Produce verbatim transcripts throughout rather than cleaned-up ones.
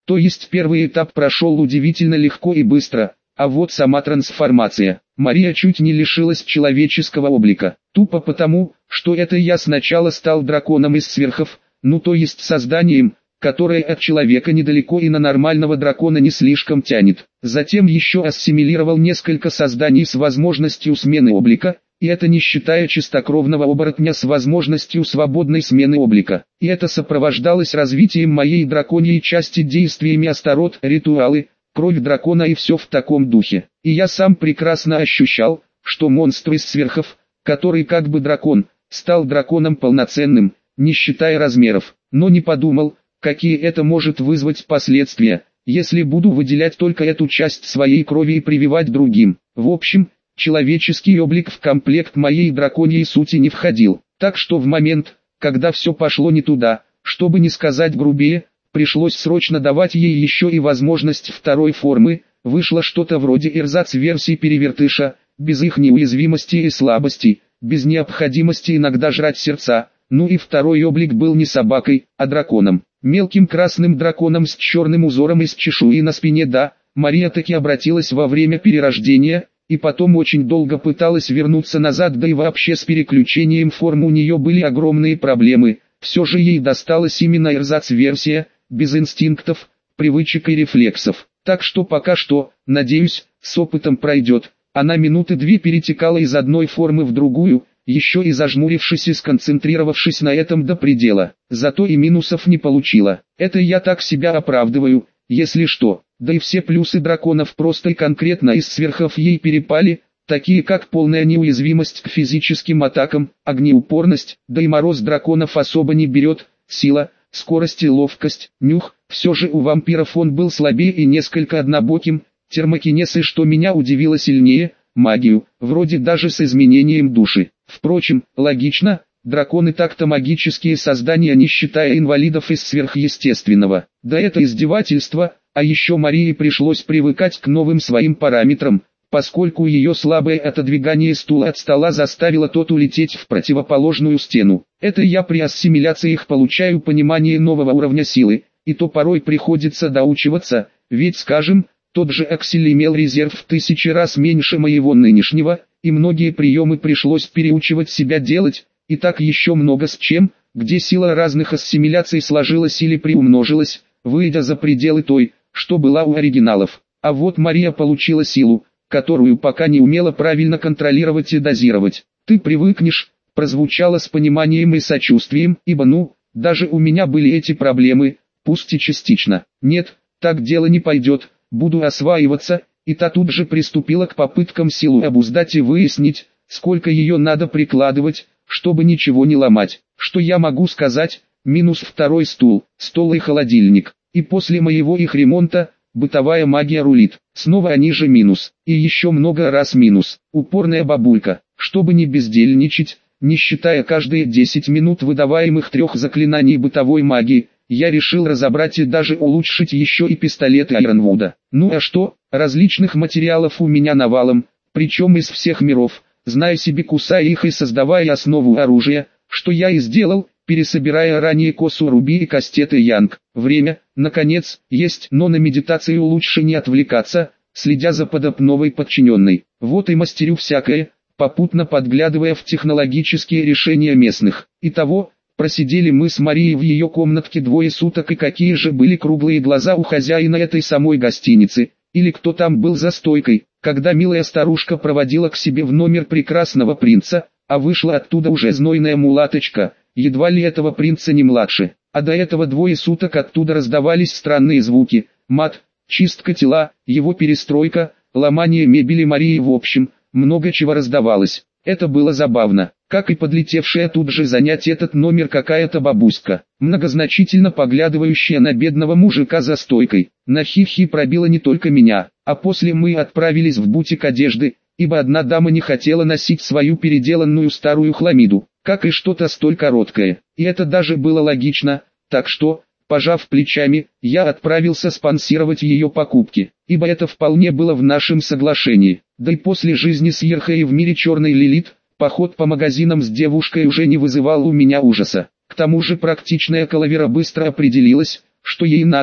То есть первый этап прошел удивительно легко и быстро, а вот сама трансформация. Мария чуть не лишилась человеческого облика. Тупо потому, что это я сначала стал драконом из сверхов, ну то есть созданием, которое от человека недалеко и на нормального дракона не слишком тянет. Затем еще ассимилировал несколько созданий с возможностью смены облика, и это не считая чистокровного оборотня с возможностью свободной смены облика. И это сопровождалось развитием моей драконьей части действиями Астарот, ритуалы, кровь дракона и все в таком духе. И я сам прекрасно ощущал, что монстр из сверхов, который как бы дракон, стал драконом полноценным, не считая размеров, но не подумал, какие это может вызвать последствия, если буду выделять только эту часть своей крови и прививать другим. В общем, человеческий облик в комплект моей драконьей сути не входил, так что в момент, когда все пошло не туда, чтобы не сказать грубее, пришлось срочно давать ей еще и возможность второй формы, вышло что-то вроде эрзац-версии перевертыша, без их неуязвимости и слабостей, без необходимости иногда жрать сердца, ну и второй облик был не собакой, а драконом. Мелким красным драконом с черным узором из чешуи на спине. Да, Мария таки обратилась во время перерождения, и потом очень долго пыталась вернуться назад, да и вообще с переключением форм у нее были огромные проблемы. Все же ей досталась именно эрзац-версия, без инстинктов, привычек и рефлексов. Так что пока что, надеюсь, с опытом пройдет. Она минуты две перетекала из одной формы в другую, еще и зажмурившись и сконцентрировавшись на этом до предела. Зато и минусов не получила. Это я так себя оправдываю, если что. Да и все плюсы драконов просто и конкретно из сверхов ей перепали, такие как полная неуязвимость к физическим атакам, огнеупорность, да и мороз драконов особо не берет, сила, скорость и ловкость, нюх. Все же у вампиров он был слабее и несколько однобоким, термокинез и, что меня удивило сильнее, магию, вроде даже с изменением души. Впрочем, логично, драконы так-то магические создания, не считая инвалидов из сверхъестественного. Да это издевательство, а еще Марии пришлось привыкать к новым своим параметрам, поскольку ее слабое отодвигание стула от стола заставило тот улететь в противоположную стену. Это я при ассимиляции их получаю понимание нового уровня силы, и то порой приходится доучиваться, ведь скажем, тот же Аксель имел резерв в тысячи раз меньше моего нынешнего, и многие приемы пришлось переучивать себя делать, и так еще много с чем, где сила разных ассимиляций сложилась или приумножилась, выйдя за пределы той, что была у оригиналов. А вот Мария получила силу, которую пока не умела правильно контролировать и дозировать. «Ты привыкнешь», прозвучало с пониманием и сочувствием, ибо ну, даже у меня были эти проблемы, пусть и частично. «Нет, так дело не пойдет, буду осваиваться», и та тут же приступила к попыткам силу обуздать и выяснить, сколько ее надо прикладывать, чтобы ничего не ломать. Что я могу сказать? Минус второй стул, стол и холодильник. И после моего их ремонта, бытовая магия рулит. Снова они же минус. И еще много раз минус. Упорная бабулька. Чтобы не бездельничать, не считая каждые десять минут выдаваемых трех заклинаний бытовой магии, я решил разобрать и даже улучшить еще и пистолеты Айронвуда. Ну а что, различных материалов у меня навалом, причем из всех миров, зная себе, кусая их и создавая основу оружия, что я и сделал, пересобирая ранее косу Руби и кастеты Янг. Время, наконец, есть, но на медитацию лучше не отвлекаться, следя за подопновой подчиненной. Вот и мастерю всякое, попутно подглядывая в технологические решения местных. Итого, просидели мы с Марией в ее комнатке двое суток, и какие же были круглые глаза у хозяина этой самой гостиницы, или кто там был за стойкой, когда милая старушка проводила к себе в номер прекрасного принца, а вышла оттуда уже знойная мулаточка, едва ли этого принца не младше. А до этого двое суток оттуда раздавались странные звуки, мат, чистка тела, его перестройка, ломание мебели Марии, в общем, много чего раздавалось. Это было забавно, как и подлетевшая тут же занять этот номер какая-то бабуська, многозначительно поглядывающая на бедного мужика за стойкой. На хихи пробила не только меня, а после мы отправились в бутик одежды, ибо одна дама не хотела носить свою переделанную старую хламиду, как и что-то столь короткое. И это даже было логично, так что, пожав плечами, я отправился спонсировать ее покупки, ибо это вполне было в нашем соглашении. Да и после жизни с Ерхой в мире черной Лилит, поход по магазинам с девушкой уже не вызывал у меня ужаса. К тому же практичная Калавера быстро определилась, что ей надо,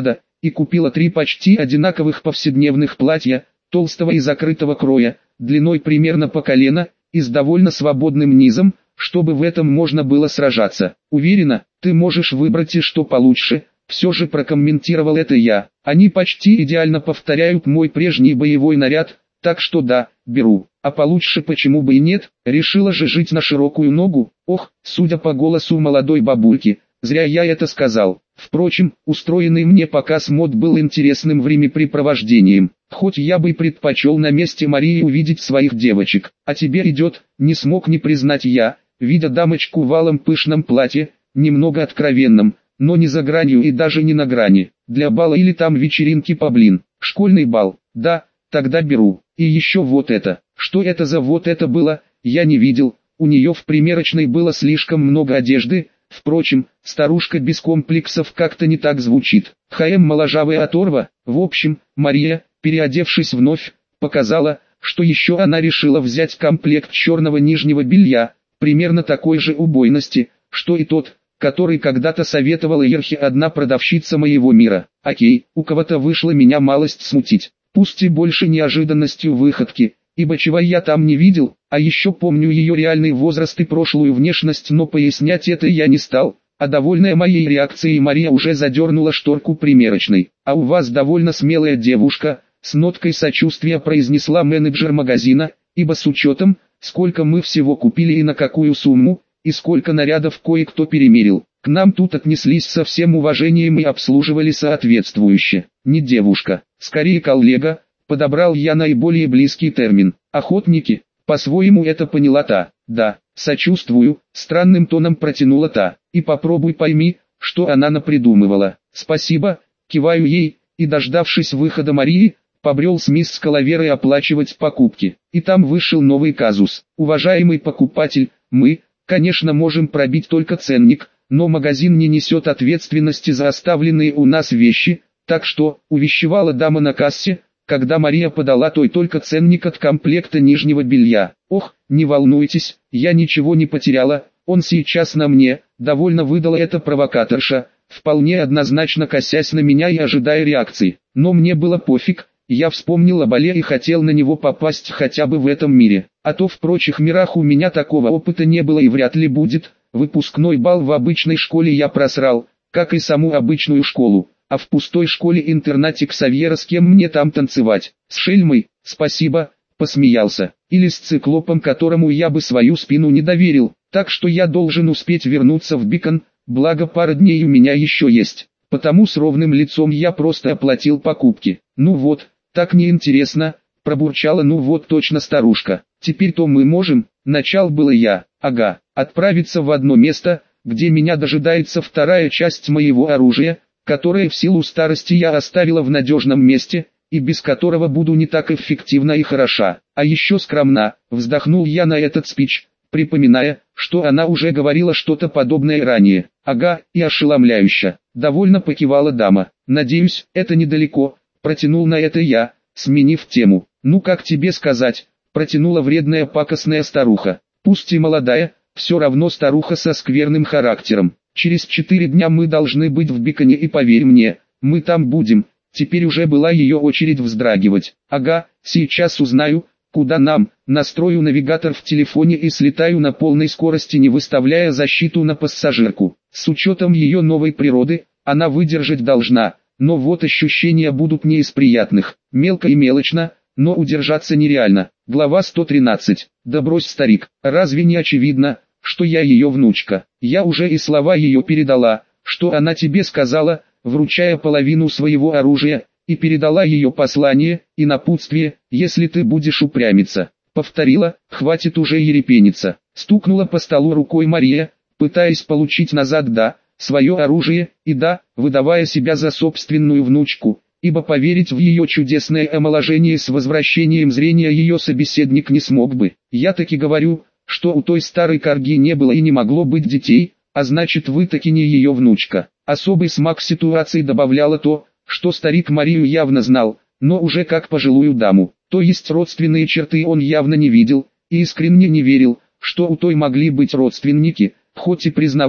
и купила три почти одинаковых повседневных платья, толстого и закрытого кроя, длиной примерно по колено, и с довольно свободным низом, чтобы в этом можно было сражаться. Уверена, ты можешь выбрать и что получше, все же прокомментировал это я. Они почти идеально повторяют мой прежний боевой наряд, так что да, беру. А получше почему бы и нет, решила же жить на широкую ногу. Ох, судя по голосу молодой бабульки, зря я это сказал. Впрочем, устроенный мне показ мод был интересным времяпрепровождением. Хоть я бы и предпочел на месте Марии увидеть своих девочек. А тебе идет, не смог не признать я, видя дамочку в алом пышном платье, немного откровенном, но не за гранью и даже не на грани. Для бала или там вечеринки поблин. Школьный бал, да, тогда беру. И еще вот это. Что это за вот это было, я не видел. У нее в примерочной было слишком много одежды. Впрочем, старушка без комплексов как-то не так звучит. ХМ моложавая оторва. В общем, Мария, переодевшись вновь, показала, что еще она решила взять комплект черного нижнего белья, примерно такой же убойности, что и тот, который когда-то советовала Ерхе одна продавщица моего мира. Окей, у кого-то вышло меня малость смутить. Пусть и больше неожиданностью выходки, ибо чего я там не видел, а еще помню ее реальный возраст и прошлую внешность, но пояснять это я не стал, а довольная моей реакцией Мария уже задернула шторку примерочной. «А у вас довольно смелая девушка», с ноткой сочувствия произнесла менеджер магазина, ибо с учетом, сколько мы всего купили и на какую сумму, и сколько нарядов кое-кто перемерил, к нам тут отнеслись со всем уважением и обслуживали соответствующе. Не девушка, скорее коллега, подобрал я наиболее близкий термин. Охотники, по-своему это поняла та. Да, сочувствую, странным тоном протянула та. И попробуй пойми, что она напридумывала. Спасибо, киваю ей, и дождавшись выхода Марии, побрел с мисс Калаверой оплачивать покупки. И там вышел новый казус. Уважаемый покупатель, мы, конечно, можем пробить только ценник, но магазин не несет ответственности за оставленные у нас вещи, так что, увещевала дама на кассе, когда Мария подала той только ценник от комплекта нижнего белья. Ох, не волнуйтесь, я ничего не потеряла, он сейчас на мне, довольно выдала эта провокаторша, вполне однозначно косясь на меня и ожидая реакции. Но мне было пофиг, я вспомнил о бале и хотел на него попасть хотя бы в этом мире. А то в прочих мирах у меня такого опыта не было и вряд ли будет. Выпускной бал в обычной школе я просрал, как и саму обычную школу. А в пустой школе-интернате Ксавьера с кем мне там танцевать? С Шельмой, спасибо, посмеялся. Или с циклопом, которому я бы свою спину не доверил. Так что я должен успеть вернуться в Бикон, благо пара дней у меня еще есть. Потому с ровным лицом я просто оплатил покупки. Ну вот, так неинтересно, пробурчала ну вот точно старушка. Теперь-то мы можем, начал было я, ага, отправиться в одно место, где меня дожидается вторая часть моего оружия, которое в силу старости я оставила в надежном месте, и без которого буду не так эффективна и хороша. А еще скромна, вздохнул я на этот спич, припоминая, что она уже говорила что-то подобное ранее. Ага, и ошеломляюще. Довольно покивала дама. Надеюсь, это недалеко, протянул на это я, сменив тему. Ну как тебе сказать, протянула вредная пакостная старуха. Пусть и молодая, все равно старуха со скверным характером. Через четыре дня мы должны быть в Биконе, и поверь мне, мы там будем. Теперь уже была ее очередь вздрагивать. Ага, сейчас узнаю, куда нам. Настрою навигатор в телефоне и слетаю на полной скорости, не выставляя защиту на пассажирку. С учетом ее новой природы, она выдержать должна. Но вот ощущения будут не из приятных. Мелко и мелочно, но удержаться нереально. Глава сто тринадцать. Да брось, старик, разве не очевидно, что я ее внучка? Я уже и слова ее передала, что она тебе сказала, вручая половину своего оружия, и передала ее послание и напутствие, если ты будешь упрямиться. Повторила, хватит уже ерепениться. Стукнула по столу рукой Мария, пытаясь получить назад да, свое оружие, и да, выдавая себя за собственную внучку, ибо поверить в ее чудесное омоложение с возвращением зрения ее собеседник не смог бы. Я таки говорю, что у той старой корги не было и не могло быть детей, а значит вы таки не ее внучка. Особый смак ситуации добавляло то, что старик Марию явно знал, но уже как пожилую даму, то есть родственные черты он явно не видел, и искренне не верил, что у той могли быть родственники, хоть и признавал,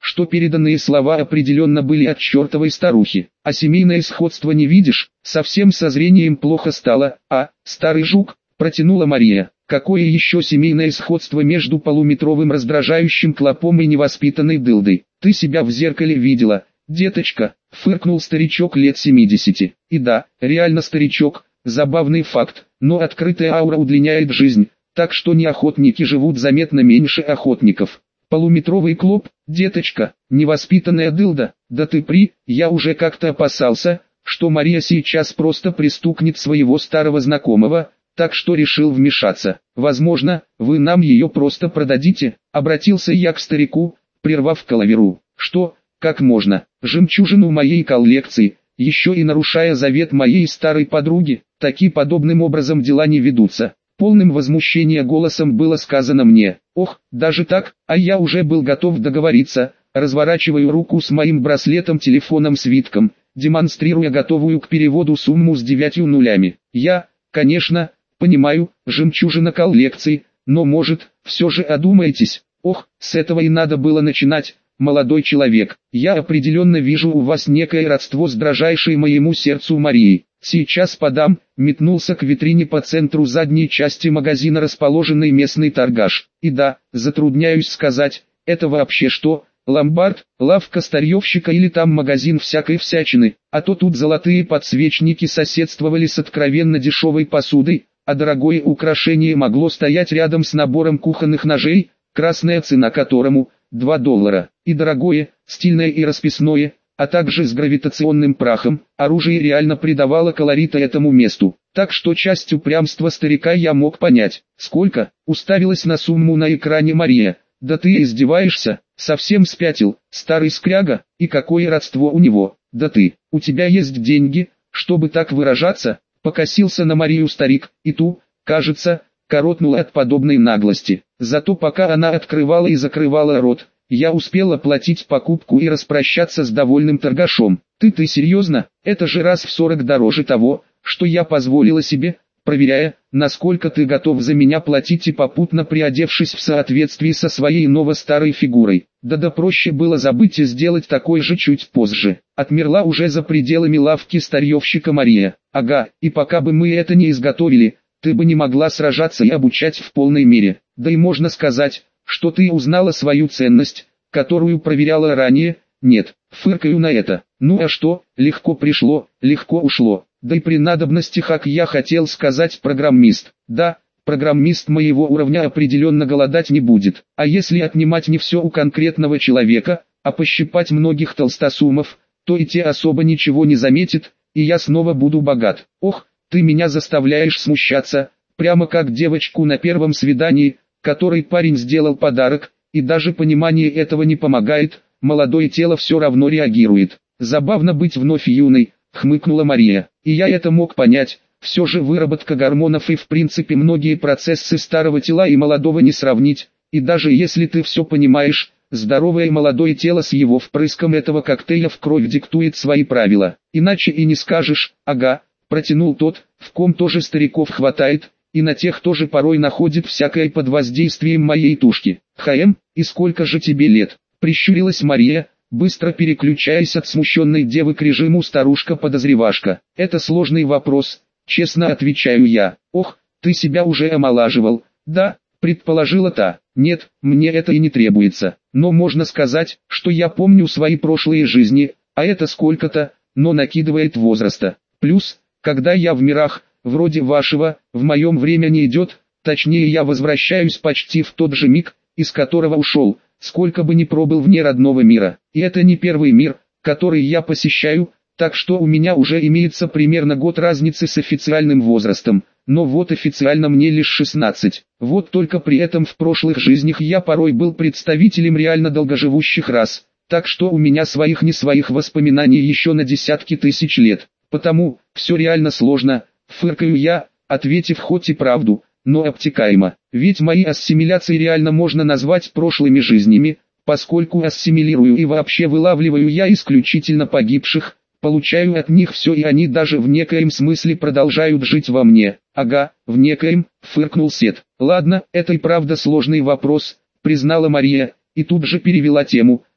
что переданные слова определенно были от чертовой старухи. А семейное сходство не видишь, совсем со зрением плохо стало, а, старый жук, протянула Мария. Какое еще семейное сходство между полуметровым раздражающим клопом и невоспитанной дылдой? Ты себя в зеркале видела, деточка, фыркнул старичок лет семидесяти. И да, реально старичок, забавный факт, но открытая аура удлиняет жизнь, так что неохотники живут заметно меньше охотников. Полуметровый клоп, деточка, невоспитанная дылда, да ты при, я уже как-то опасался, что Мария сейчас просто пристукнет своего старого знакомого, так что решил вмешаться. Возможно, вы нам ее просто продадите, обратился я к старику, прервав калаверу. Что, как можно, жемчужину моей коллекции, еще и нарушая завет моей старой подруги, таки подобным образом дела не ведутся. Полным возмущения голосом было сказано мне. Ох, даже так, а я уже был готов договориться, разворачиваю руку с моим браслетом-телефоном-свитком, демонстрируя готовую к переводу сумму с девятью нулями. Я, конечно, понимаю, жемчужина коллекции, но может, все же одумаетесь. Ох, с этого и надо было начинать, молодой человек. Я определенно вижу у вас некое родство с дрожайшей моему сердцу Марией. Сейчас подам, метнулся к витрине по центру задней части магазина расположенный местный торгаш. И да, затрудняюсь сказать, это вообще что, ломбард, лавка старьевщика или там магазин всякой всячины, а то тут золотые подсвечники соседствовали с откровенно дешевой посудой, а дорогое украшение могло стоять рядом с набором кухонных ножей, красная цена которому – два доллара, и дорогое, стильное и расписное, а также с гравитационным прахом, оружие реально придавало колорита этому месту. Так что часть упрямства старика я мог понять. Сколько? Уставилась на сумму на экране Мария. Да ты издеваешься? Совсем спятил, старый скряга, и какое родство у него? Да ты, у тебя есть деньги, чтобы так выражаться? Покосился на Марию старик, и ту, кажется, коротнула от подобной наглости. Зато пока она открывала и закрывала рот, я успел оплатить покупку и распрощаться с довольным торгашом. Ты-ты серьезно? Это же раз в сорок дороже того, что я позволила себе, проверяя, насколько ты готов за меня платить и попутно приодевшись в соответствии со своей ново-старой фигурой. Да-да, проще было забыть и сделать такой же чуть позже. Отмерла уже за пределами лавки старьевщика Мария. Ага, и пока бы мы это не изготовили, ты бы не могла сражаться и обучать в полной мере. Да и можно сказать, что ты узнала свою ценность, которую проверяла ранее. Нет, фыркаю на это. Ну а что, легко пришло, легко ушло. Да и при надобности, как я хотел сказать, программист. Да, программист моего уровня определенно голодать не будет. А если отнимать не все у конкретного человека, а пощипать многих толстосумов, то и те особо ничего не заметят, и я снова буду богат. Ох, ты меня заставляешь смущаться, прямо как девочку на первом свидании, которой парень сделал подарок, и даже понимание этого не помогает, молодое тело все равно реагирует. Забавно быть вновь юной, хмыкнула Мария, и я это мог понять, все же выработка гормонов и в принципе многие процессы старого тела и молодого не сравнить, и даже если ты все понимаешь, здоровое молодое тело с его впрыском этого коктейля в кровь диктует свои правила, иначе и не скажешь. Ага, протянул тот, в ком тоже стариков хватает, и на тех тоже порой находит всякое под воздействием моей тушки. Хм, и сколько же тебе лет? Прищурилась Мария, быстро переключаясь от смущенной девы к режиму старушка-подозревашка. Это сложный вопрос, честно отвечаю я. Ох, ты себя уже омолаживал. Да, предположила та. Нет, мне это и не требуется. Но можно сказать, что я помню свои прошлые жизни, а это сколько-то, но накидывает возраста. Плюс, когда я в мирах, вроде вашего, в моем время не идет, точнее я возвращаюсь почти в тот же миг, из которого ушел, сколько бы ни пробыл вне родного мира. И это не первый мир, который я посещаю, так что у меня уже имеется примерно год разницы с официальным возрастом, но вот официально мне лишь шестнадцать. Вот только при этом в прошлых жизнях я порой был представителем реально долгоживущих рас, так что у меня своих не своих воспоминаний еще на десятки тысяч лет. Потому, все реально сложно, фыркаю я, ответив хоть и правду, но обтекаемо. Ведь мои ассимиляции реально можно назвать прошлыми жизнями, поскольку ассимилирую и вообще вылавливаю я исключительно погибших, получаю от них все и они даже в некоем смысле продолжают жить во мне. Ага, в некоем, фыркнул Сет. Ладно, это и правда сложный вопрос, признала Мария, и тут же перевела тему.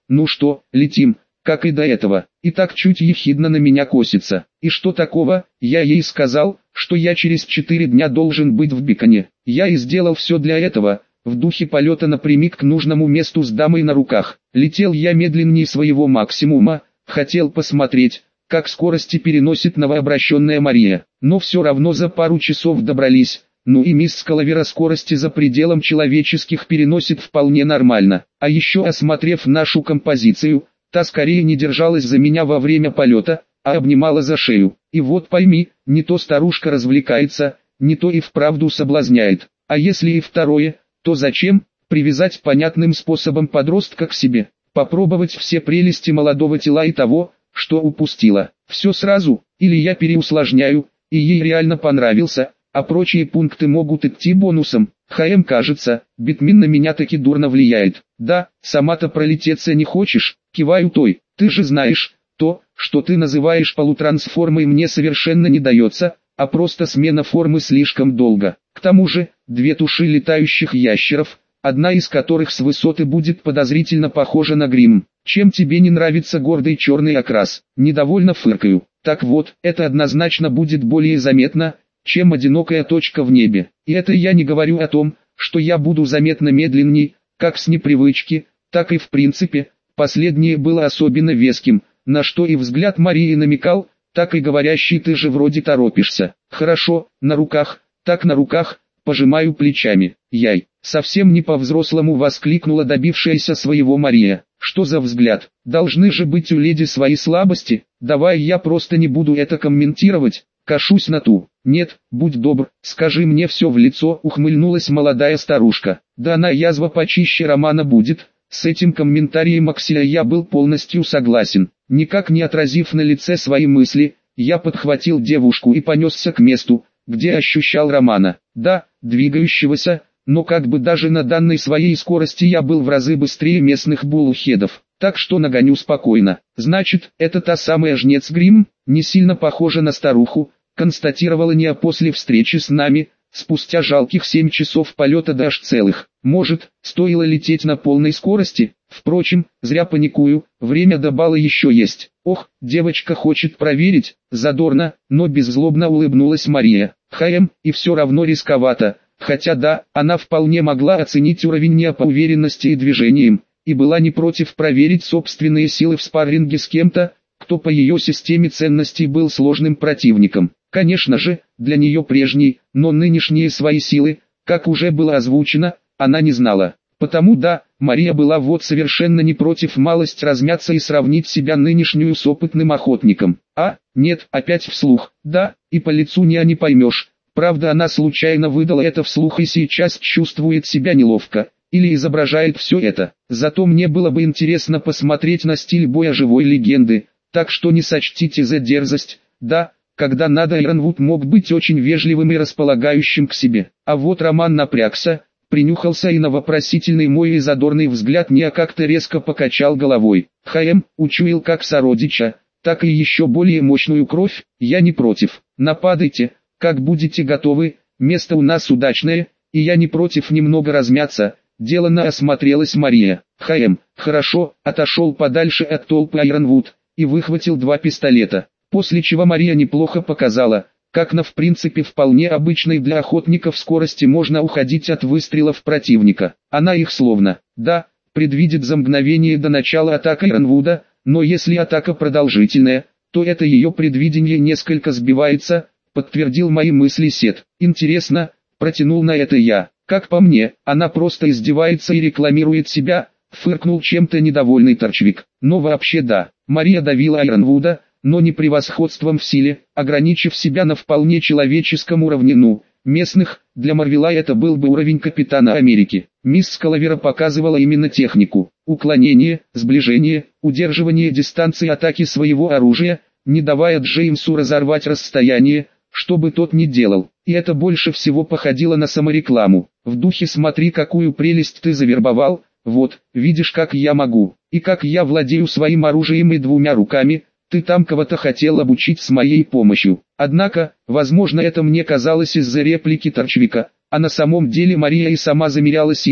ну что, летим, как и до этого, и так чуть ехидно на меня косится. И что такого, я ей сказал, что я через четыре дня должен быть в Биконе. Я и сделал все для этого, в духе полета напрямик к нужному месту с дамой на руках. Летел я медленнее своего максимума, хотел посмотреть, как скорости переносит новообращенная Мария, но все равно за пару часов добрались. Ну и мисс Скаловера скорости за пределом человеческих переносит вполне нормально. А еще осмотрев нашу композицию, та скорее не держалась за меня во время полета, а обнимала за шею. И вот пойми, не то старушка развлекается, не то и вправду соблазняет. А если и второе, то зачем? Привязать понятным способом подростка к себе, попробовать все прелести молодого тела и того, что упустила. Все сразу, или я переусложняю, и ей реально понравился, а прочие пункты могут идти бонусом. ХМ, кажется, Битмин на меня таки дурно влияет. Да, сама-то пролететься не хочешь, киваю той. Ты же знаешь, то, что ты называешь полутрансформой, мне совершенно не дается, а просто смена формы слишком долго. К тому же, две туши летающих ящеров, одна из которых с высоты будет подозрительно похожа на грим. Чем тебе не нравится гордый черный окрас? Недовольно фыркаю. Так вот, это однозначно будет более заметно, чем одинокая точка в небе. И это я не говорю о том, что я буду заметно медленней, как с непривычки, так и в принципе. Последнее было особенно веским, на что и взгляд Марии намекал, так и говорящий: ты же вроде торопишься. Хорошо, на руках, так на руках, пожимаю плечами. Яй, совсем не по-взрослому воскликнула добившаяся своего Мария. Что за взгляд? Должны же быть у леди свои слабости. Давай я просто не буду это комментировать. Кашусь на ту. Нет, будь добр, скажи мне все в лицо, ухмыльнулась молодая старушка. Да она язва почище романа будет. С этим комментарием Аксия я был полностью согласен. Никак не отразив на лице свои мысли, я подхватил девушку и понесся к месту, где ощущал Романа. Да, двигающегося, но как бы даже на данной своей скорости я был в разы быстрее местных буллхедов. Так что нагоню спокойно. Значит, это та самая жнец Грим, не сильно похожа на старуху, констатировала Ния после встречи с нами, спустя жалких семь часов полета до аж целых. Может, стоило лететь на полной скорости? Впрочем, зря паникую, время до бала еще есть. Ох, девочка хочет проверить, задорно, но беззлобно улыбнулась Мария. ХМ, и все равно рисковато, хотя да, она вполне могла оценить уровень Ния по уверенности и движениям, и была не против проверить собственные силы в спарринге с кем-то, кто по ее системе ценностей был сложным противником. Конечно же, для нее прежние, но нынешние свои силы, как уже было озвучено, она не знала. Потому да, Мария была вот совершенно не против малость размяться и сравнить себя нынешнюю с опытным охотником. А, нет, опять вслух, да, и по лицу Ния не поймешь. Правда, она случайно выдала это вслух и сейчас чувствует себя неловко, или изображает все это. Зато мне было бы интересно посмотреть на стиль боя живой легенды, так что не сочтите за дерзость. Да, когда надо, Иронвуд мог быть очень вежливым и располагающим к себе. А вот Роман напрягся, принюхался, и на вопросительный мой и задорный взгляд Ния как-то резко покачал головой. ХМ, учуял как сородича, так и еще более мощную кровь. Я не против. Нападайте, как будете готовы, место у нас удачное, и я не против немного размяться. Делано осмотрелась Мария. ХМ, хорошо, отошел подальше от толпы Айронвуд и выхватил два пистолета. После чего Мария неплохо показала, как на в принципе вполне обычной для охотников скорости можно уходить от выстрелов противника. Она их словно, да, предвидит за мгновение до начала атаки Айронвуда, но если атака продолжительная, то это ее предвидение несколько сбивается, подтвердил мои мысли Сет. Интересно, протянул на это я. Как по мне, она просто издевается и рекламирует себя, фыркнул чем-то недовольный торчвик. Но вообще да, Мария давила Айронвуда, но не превосходством в силе, ограничив себя на вполне человеческом уровне. Ну, местных, для Марвела это был бы уровень Капитана Америки. Мисс Скаловера показывала именно технику, уклонение, сближение, удерживание дистанции атаки своего оружия, не давая Джеймсу разорвать расстояние, что бы тот ни делал. И это больше всего походило на саморекламу. В духе «смотри, какую прелесть ты завербовал, вот, видишь, как я могу, и как я владею своим оружием и двумя руками, ты там кого-то хотел обучить с моей помощью». Однако, возможно, это мне казалось из-за реплики торчвика, а на самом деле Мария и сама замеряла силы,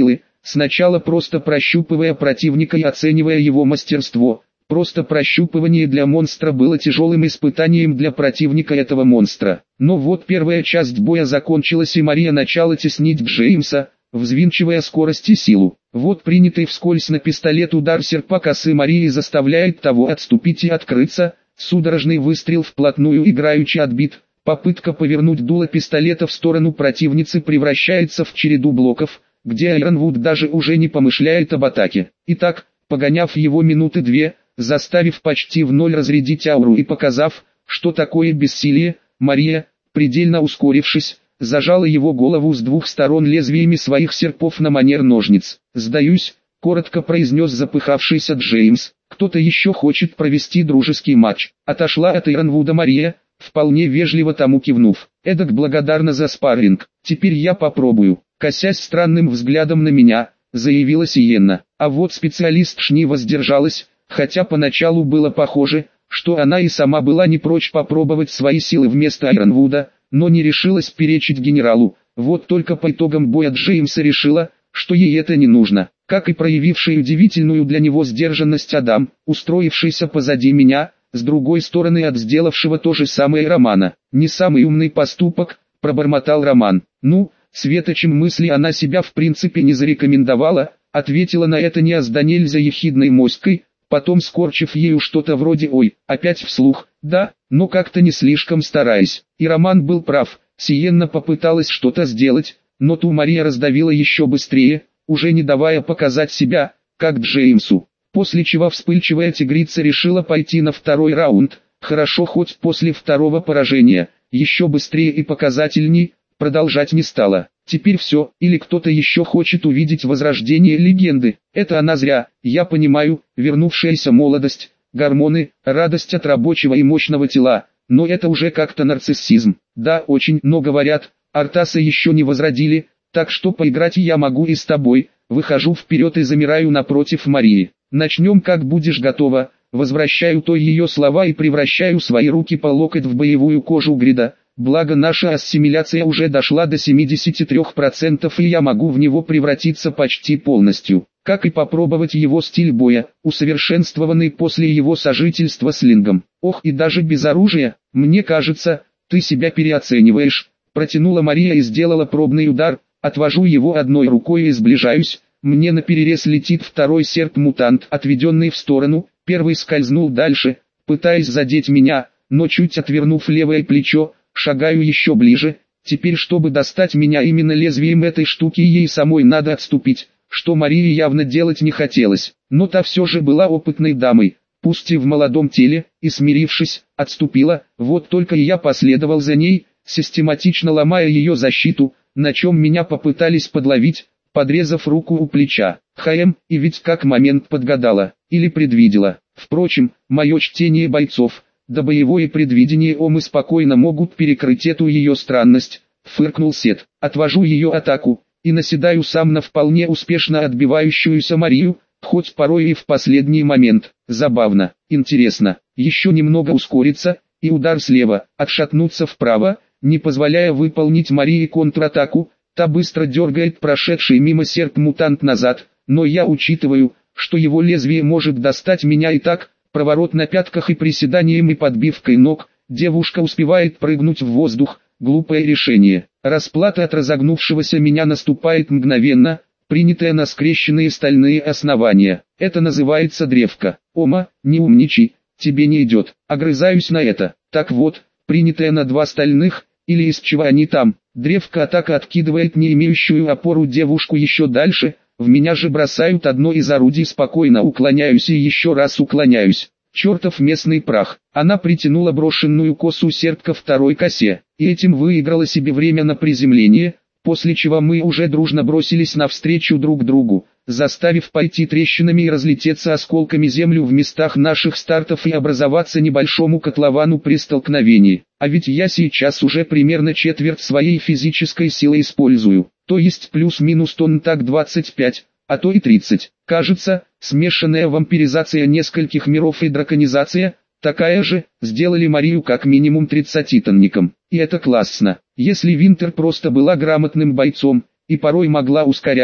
сначала просто прощупывая противника и оценивая его мастерство. Просто прощупывание для монстра было тяжелым испытанием для противника этого монстра. Но вот первая часть боя закончилась и Мария начала теснить Джеймса, взвинчивая скорость и силу. Вот принятый вскользь на пистолет удар серпа косы Марии заставляет того отступить и открыться, судорожный выстрел вплотную играючи отбит, попытка повернуть дуло пистолета в сторону противницы превращается в череду блоков, где Айронвуд даже уже не помышляет об атаке. Итак, погоняв его минуты две, заставив почти в ноль разрядить ауру и показав, что такое бессилие, Мария, предельно ускорившись, зажала его голову с двух сторон лезвиями своих серпов на манер ножниц. «Сдаюсь», — коротко произнес запыхавшийся Джеймс. «Кто-то еще хочет провести дружеский матч». Отошла от Айронвуда Мария, вполне вежливо тому кивнув. «Эдак благодарна за спарринг. Теперь я попробую». Косясь странным взглядом на меня, заявила Сиенна. А вот специалист Шни воздержалась, хотя поначалу было похоже, что она и сама была не прочь попробовать свои силы вместо Айронвуда, но не решилась перечить генералу. Вот только по итогам боя Джеймса решила, что ей это не нужно. Как и проявивший удивительную для него сдержанность Адам, устроившийся позади меня, с другой стороны от сделавшего то же самое Романа. «Не самый умный поступок», — пробормотал Роман. «Ну, светочем мысли она себя в принципе не зарекомендовала», — ответила на это Ниаз да нельзя ехидной моськой, потом скорчив ею что-то вроде «ой», опять вслух, «да», но как-то не слишком стараясь. И Роман был прав, Сиенна попыталась что-то сделать, но ту Мария раздавила еще быстрее, уже не давая показать себя, как Джеймсу. После чего вспыльчивая тигрица решила пойти на второй раунд, хорошо хоть после второго поражения, еще быстрее и показательней, продолжать не стала. Теперь все, или кто-то еще хочет увидеть возрождение легенды. Это она зря, я понимаю, вернувшаяся молодость, гормоны, радость от рабочего и мощного тела, но это уже как-то нарциссизм. Да, очень, но говорят, Артаса еще не возродили, так что поиграть я могу и с тобой. Выхожу вперед и замираю напротив Марии. Начнем как будешь готова. Возвращаю то ее слова и превращаю свои руки по локоть в боевую кожу Грида. Благо наша ассимиляция уже дошла до семидесяти трёх процентов и я могу в него превратиться почти полностью. Как и попробовать его стиль боя, усовершенствованный после его сожительства с Лингом. Ох, и даже без оружия, мне кажется, ты себя переоцениваешь. Протянула Мария и сделала пробный удар, отвожу его одной рукой и сближаюсь. Мне наперерез летит второй серп-мутант, отведенный в сторону, первый скользнул дальше, пытаясь задеть меня, но чуть отвернув левое плечо, шагаю еще ближе. Теперь чтобы достать меня именно лезвием этой штуки ей самой надо отступить, что Марии явно делать не хотелось, но та все же была опытной дамой, пусть и в молодом теле, и смирившись, отступила, вот только и я последовал за ней, систематично ломая ее защиту, на чем меня попытались подловить, подрезав руку у плеча. ХМ, и ведь как момент подгадала, или предвидела. Впрочем, мое чтение бойцов, да боевое предвидение омы спокойно могут перекрыть эту ее странность, фыркнул Сет. Отвожу ее атаку, и наседаю сам на вполне успешно отбивающуюся Марию, хоть порой и в последний момент. Забавно, интересно, еще немного ускориться, и удар слева, отшатнуться вправо, не позволяя выполнить Марии контратаку. Та быстро дергает прошедший мимо серп-мутант назад, но я учитываю, что его лезвие может достать меня и так, проворот на пятках и приседанием и подбивкой ног, девушка успевает прыгнуть в воздух, глупое решение. Расплата от разогнувшегося меня наступает мгновенно, принятая на скрещенные стальные основания. Это называется древко. Ома, не умничай, тебе не идет. Огрызаюсь на это. Так вот, принятая на два стальных, или из чего они там. Древко атака откидывает не имеющую опору девушку еще дальше, в меня же бросают одно из орудий, спокойно уклоняюсь и еще раз уклоняюсь. Чертов местный прах. Она притянула брошенную косу серп ко второй косе, и этим выиграла себе время на приземление, после чего мы уже дружно бросились навстречу друг другу, заставив пойти трещинами и разлететься осколками землю в местах наших стартов и образоваться небольшому котловану при столкновении. А ведь я сейчас уже примерно четверть своей физической силы использую, то есть плюс-минус тонн так двадцать пять, а то и тридцать. Кажется, смешанная вампиризация нескольких миров и драконизация, такая же, сделали Марию как минимум тридцатитонником. И это классно. Если Винтер просто была грамотным бойцом, и порой могла ускоряться,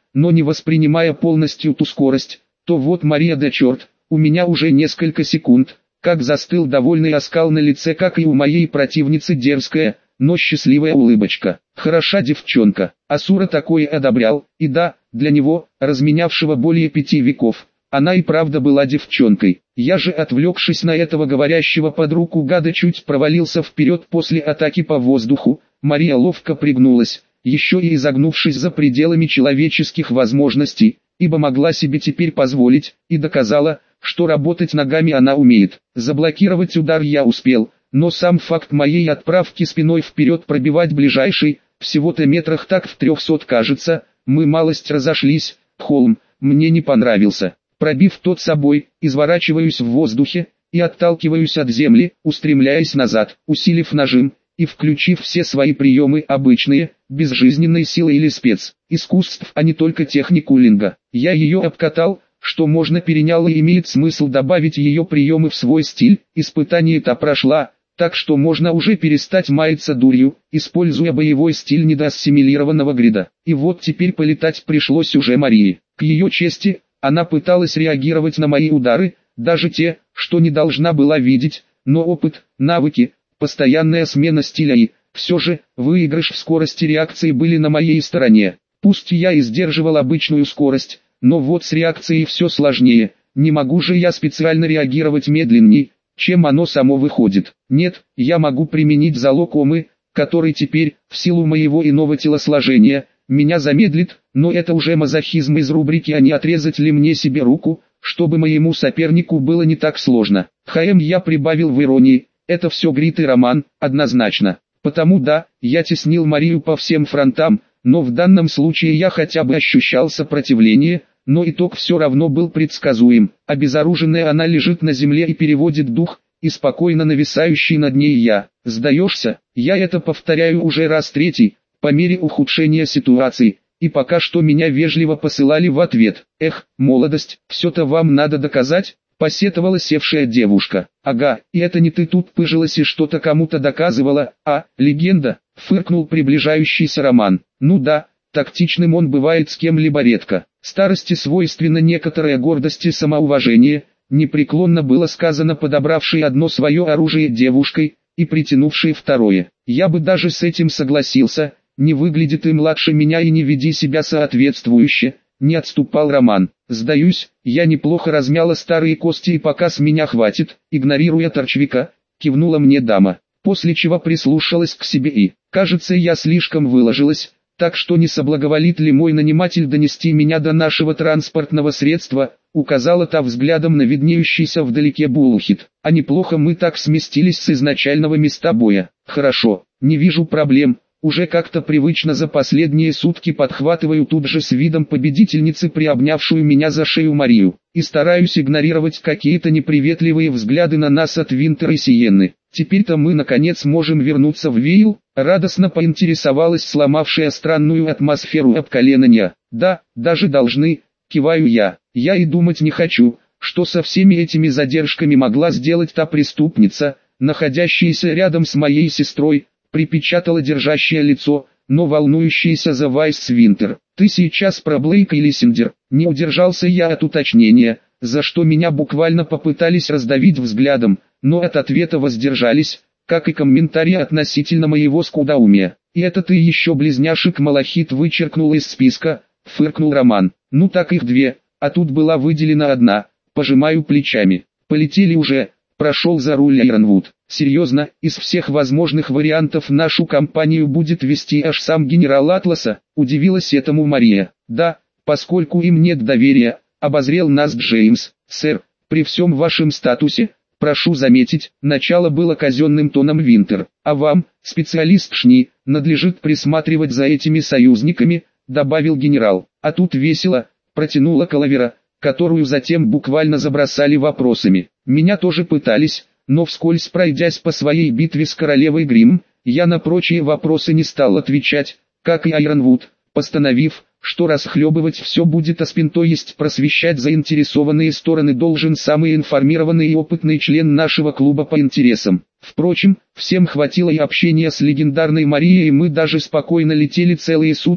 но не воспринимая полностью ту скорость, то вот Мария, да черт, у меня уже несколько секунд, как застыл довольный оскал на лице, как и у моей противницы дерзкая, но счастливая улыбочка. Хороша девчонка, Асура такое одобрял, и да, для него, разменявшего более пяти веков, она и правда была девчонкой. Я же, отвлекшись на этого говорящего под руку гада, чуть провалился вперед после атаки по воздуху. Мария ловко пригнулась, еще и изогнувшись за пределами человеческих возможностей, ибо могла себе теперь позволить, и доказала, что работать ногами она умеет. Заблокировать удар я успел, но сам факт моей отправки спиной вперед пробивать ближайший, всего-то метрах так в трехсот кажется, мы малость разошлись, холм, мне не понравился. Пробив тот собой, изворачиваюсь в воздухе, и отталкиваюсь от земли, устремляясь назад, усилив нажим, и включив все свои приемы обычные, безжизненной силы или спец, искусств, а не только технику линга. Я ее обкатал, что можно перенял, и имеет смысл добавить ее приемы в свой стиль, испытание-то прошла, так что можно уже перестать маяться дурью, используя боевой стиль недоассимилированного грида. И вот теперь полетать пришлось уже Марии. К ее чести, она пыталась реагировать на мои удары, даже те, что не должна была видеть, но опыт, навыки, постоянная смена стиля и, все же, выигрыш в скорости реакции были на моей стороне. Пусть я и сдерживал обычную скорость, но вот с реакцией все сложнее, не могу же я специально реагировать медленней, чем оно само выходит. Нет, я могу применить залог Омы, который теперь, в силу моего иного телосложения, меня замедлит, но это уже мазохизм из рубрики «А не отрезать ли мне себе руку, чтобы моему сопернику было не так сложно». ХМ я прибавил в иронии, это все Грит и Роман, однозначно. Потому да, я теснил Марию по всем фронтам, но в данном случае я хотя бы ощущал сопротивление, но итог все равно был предсказуем. Обезоруженная она лежит на земле и переводит дух, и спокойно нависающий над ней я. Сдаешься, я это повторяю уже раз третий, по мере ухудшения ситуации, и пока что меня вежливо посылали в ответ. Эх, молодость, все-то вам надо доказать, посетовала севшая девушка. Ага, и это не ты тут пыжилась и что-то кому-то доказывала, а, легенда, фыркнул приближающийся Роман. Ну да, тактичным он бывает с кем-либо редко. Старости свойственна некоторая гордость и самоуважение, непреклонно было сказано подобравшей одно свое оружие девушкой, и притянувшей второе. Я бы даже с этим согласился, не выглядит и младше меня и не веди себя соответствующе, не отступал Роман. Сдаюсь, я неплохо размяла старые кости и пока с меня хватит, игнорируя торчвика, кивнула мне дама, после чего прислушалась к себе и, кажется, я слишком выложилась, так что не соблаговолит ли мой наниматель донести меня до нашего транспортного средства, указала та взглядом на виднеющийся вдалеке булхит. А неплохо мы так сместились с изначального места боя. Хорошо, не вижу проблем. Уже как-то привычно за последние сутки подхватываю тут же с видом победительницы приобнявшую меня за шею Марию, и стараюсь игнорировать какие-то неприветливые взгляды на нас от Винтера и Сиенны. Теперь-то мы наконец можем вернуться в Вейл, радостно поинтересовалась сломавшая странную атмосферу об колено. Да, даже должны, киваю я, я и думать не хочу, что со всеми этими задержками могла сделать та преступница, находящаяся рядом с моей сестрой, припечатала держащее лицо, но волнующаяся за Вайс Винтер. Ты сейчас про Блейка или Синдер? Не удержался я от уточнения, за что меня буквально попытались раздавить взглядом, но от ответа воздержались, как и комментарии относительно моего скудоумия. И это ты еще близняшек Малахит вычеркнул из списка, фыркнул Роман. Ну так их две, а тут была выделена одна, пожимаю плечами. Полетели уже, прошел за руль Айронвуд. Серьезно, из всех возможных вариантов нашу компанию будет вести аж сам генерал Атласа, удивилась этому Мария. Да, поскольку им нет доверия, обозрел нас Джеймс. Сэр, при всем вашем статусе, прошу заметить, начало было казенным тоном Винтер, а вам, специалист ШНИ, надлежит присматривать за этими союзниками, добавил генерал. А тут весело, протянула Калавера, которую затем буквально забросали вопросами. Меня тоже пытались, но вскользь пройдясь по своей битве с королевой Грим, я на прочие вопросы не стал отвечать, как и Айронвуд, постановив, что расхлебывать все будет Аспин, то есть просвещать заинтересованные стороны должен самый информированный и опытный член нашего клуба по интересам. Впрочем, всем хватило и общения с легендарной Марией, и мы даже спокойно летели целые сутки,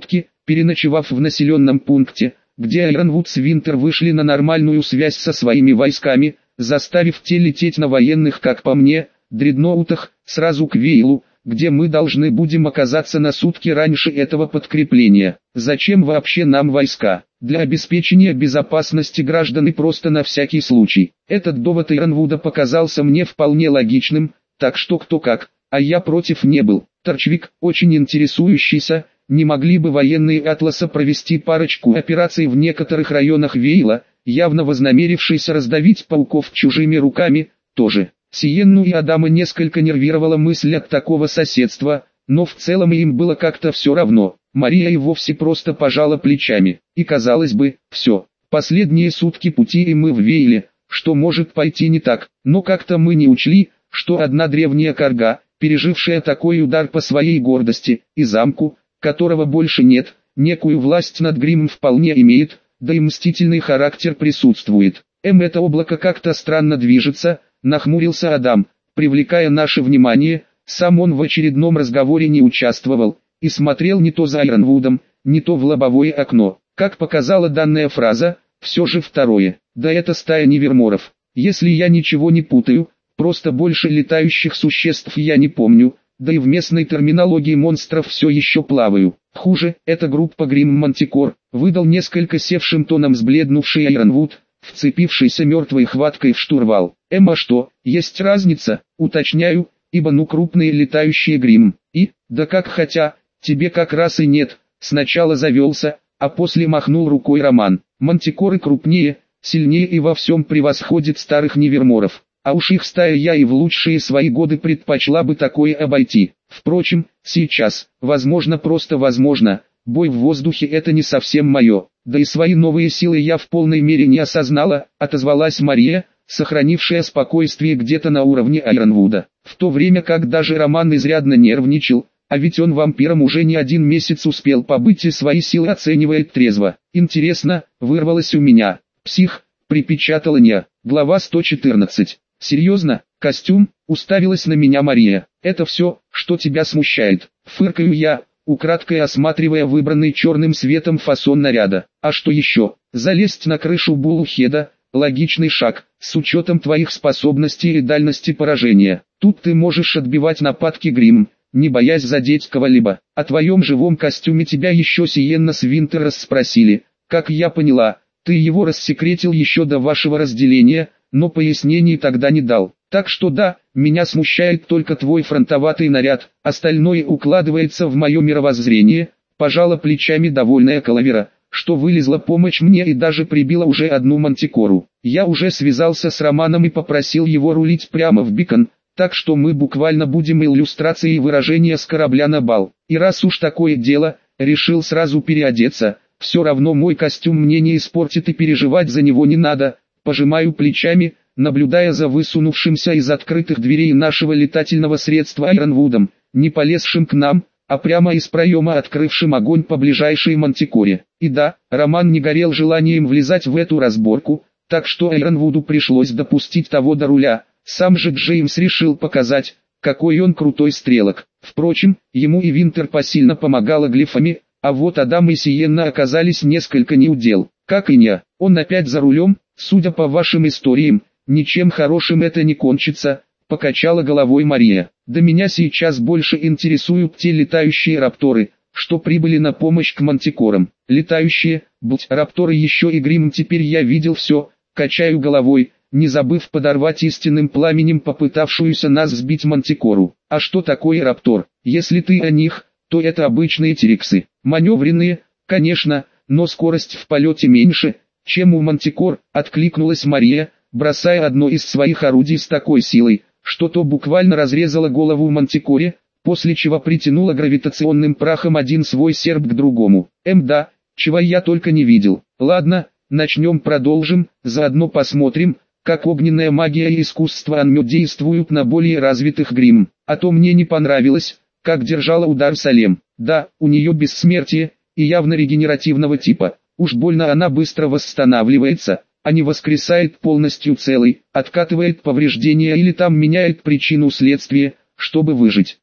переночевав в населенном пункте, где Айронвуд с Винтер вышли на нормальную связь со своими войсками, заставив те лететь на военных, как по мне, дредноутах, сразу к Вейлу, где мы должны будем оказаться на сутки раньше этого подкрепления. Зачем вообще нам войска? Для обеспечения безопасности граждан и просто на всякий случай. Этот довод Айронвуда показался мне вполне логичным, так что кто как, а я против не был. Торчвик, очень интересующийся, не могли бы военные Атласа провести парочку операций в некоторых районах Вейла, явно вознамерившийся раздавить пауков чужими руками, тоже. Сиенну и Адама несколько нервировала мысль от такого соседства, но в целом им было как-то все равно. Мария и вовсе просто пожала плечами. И казалось бы, все, последние сутки пути и мы в Вейле, что может пойти не так, но как-то мы не учли, что одна древняя карга, пережившая такой удар по своей гордости, и замку, которого больше нет, некую власть над Гримом вполне имеет, да и мстительный характер присутствует. Эм, это облако как-то странно движется, нахмурился Адам, привлекая наше внимание. Сам он в очередном разговоре не участвовал, и смотрел не то за Айронвудом, не то в лобовое окно. Как показала данная фраза, все же второе. Да это стая неверморов. Если я ничего не путаю, просто больше летающих существ я не помню, да и в местной терминологии монстров все еще плаваю. Хуже, это группа Грим Мантикор, выдал несколько севшим тоном сбледнувший Айронвуд, вцепившийся мертвой хваткой в штурвал. Эм, а что, есть разница, уточняю, ибо ну крупные летающие Грим, и, да как хотя, тебе как раз и нет, сначала завелся, а после махнул рукой Роман. Мантикоры крупнее, сильнее и во всем превосходят старых неверморов. А уж их стая я и в лучшие свои годы предпочла бы такое обойти. Впрочем, сейчас, возможно просто возможно, бой в воздухе это не совсем мое. Да и свои новые силы я в полной мере не осознала, отозвалась Мария, сохранившая спокойствие где-то на уровне Айронвуда. В то время как даже Роман изрядно нервничал, а ведь он вампиром уже не один месяц успел побыть и свои силы оценивает трезво. Интересно, вырвалось у меня. Псих, припечатала Ня. Глава сто четырнадцать. Серьезно, костюм, уставилась на меня Мария. Это все, что тебя смущает. Фыркаю я, украдкой осматривая выбранный черным светом фасон наряда. А что еще? Залезть на крышу Булухеда, логичный шаг, с учетом твоих способностей и дальности поражения. Тут ты можешь отбивать нападки Грим, не боясь задеть кого-либо. О твоем живом костюме тебя еще Сиенна с Винтер расспросили. Как я поняла, ты его рассекретил еще до вашего разделения, но пояснений тогда не дал. Так что да, меня смущает только твой фронтоватый наряд, остальное укладывается в мое мировоззрение. Пожала плечами довольная Калавера, что вылезла помочь мне и даже прибила уже одну мантикору. Я уже связался с Романом и попросил его рулить прямо в Бикон, так что мы буквально будем иллюстрацией выражения с корабля на бал. И раз уж такое дело, решил сразу переодеться, все равно мой костюм мне не испортит и переживать за него не надо. Пожимаю плечами, наблюдая за высунувшимся из открытых дверей нашего летательного средства Айронвудом, не полезшим к нам, а прямо из проема открывшим огонь по ближайшей мантикоре. И да, Роман не горел желанием влезать в эту разборку, так что Айронвуду пришлось допустить того до руля. Сам же Джеймс решил показать, какой он крутой стрелок. Впрочем, ему и Винтер посильно помогала глифами, а вот Адам и Сиенна оказались несколько неудел. Как и я, он опять за рулем, судя по вашим историям, ничем хорошим это не кончится, покачала головой Мария. Да меня сейчас больше интересуют те летающие рапторы, что прибыли на помощь к мантикорам. Летающие, будь рапторы еще и Грим, теперь я видел все, качаю головой, не забыв подорвать истинным пламенем попытавшуюся нас сбить мантикору. А что такое раптор? Если ты о них, то это обычные терексы. Маневренные, конечно, но скорость в полете меньше, чем у мантикор, откликнулась Мария, бросая одно из своих орудий с такой силой, что то буквально разрезало голову мантикоре, после чего притянуло гравитационным прахом один свой серп к другому. Эм да, чего я только не видел. Ладно, начнем продолжим, заодно посмотрим, как огненная магия и искусство Анмё действуют на более развитых Грим. А то мне не понравилось, как держала удар Салем. Да, у нее бессмертие, и явно регенеративного типа. Уж больно она быстро восстанавливается, а не воскресает полностью целой, откатывает повреждения или там меняет причину следствия, чтобы выжить.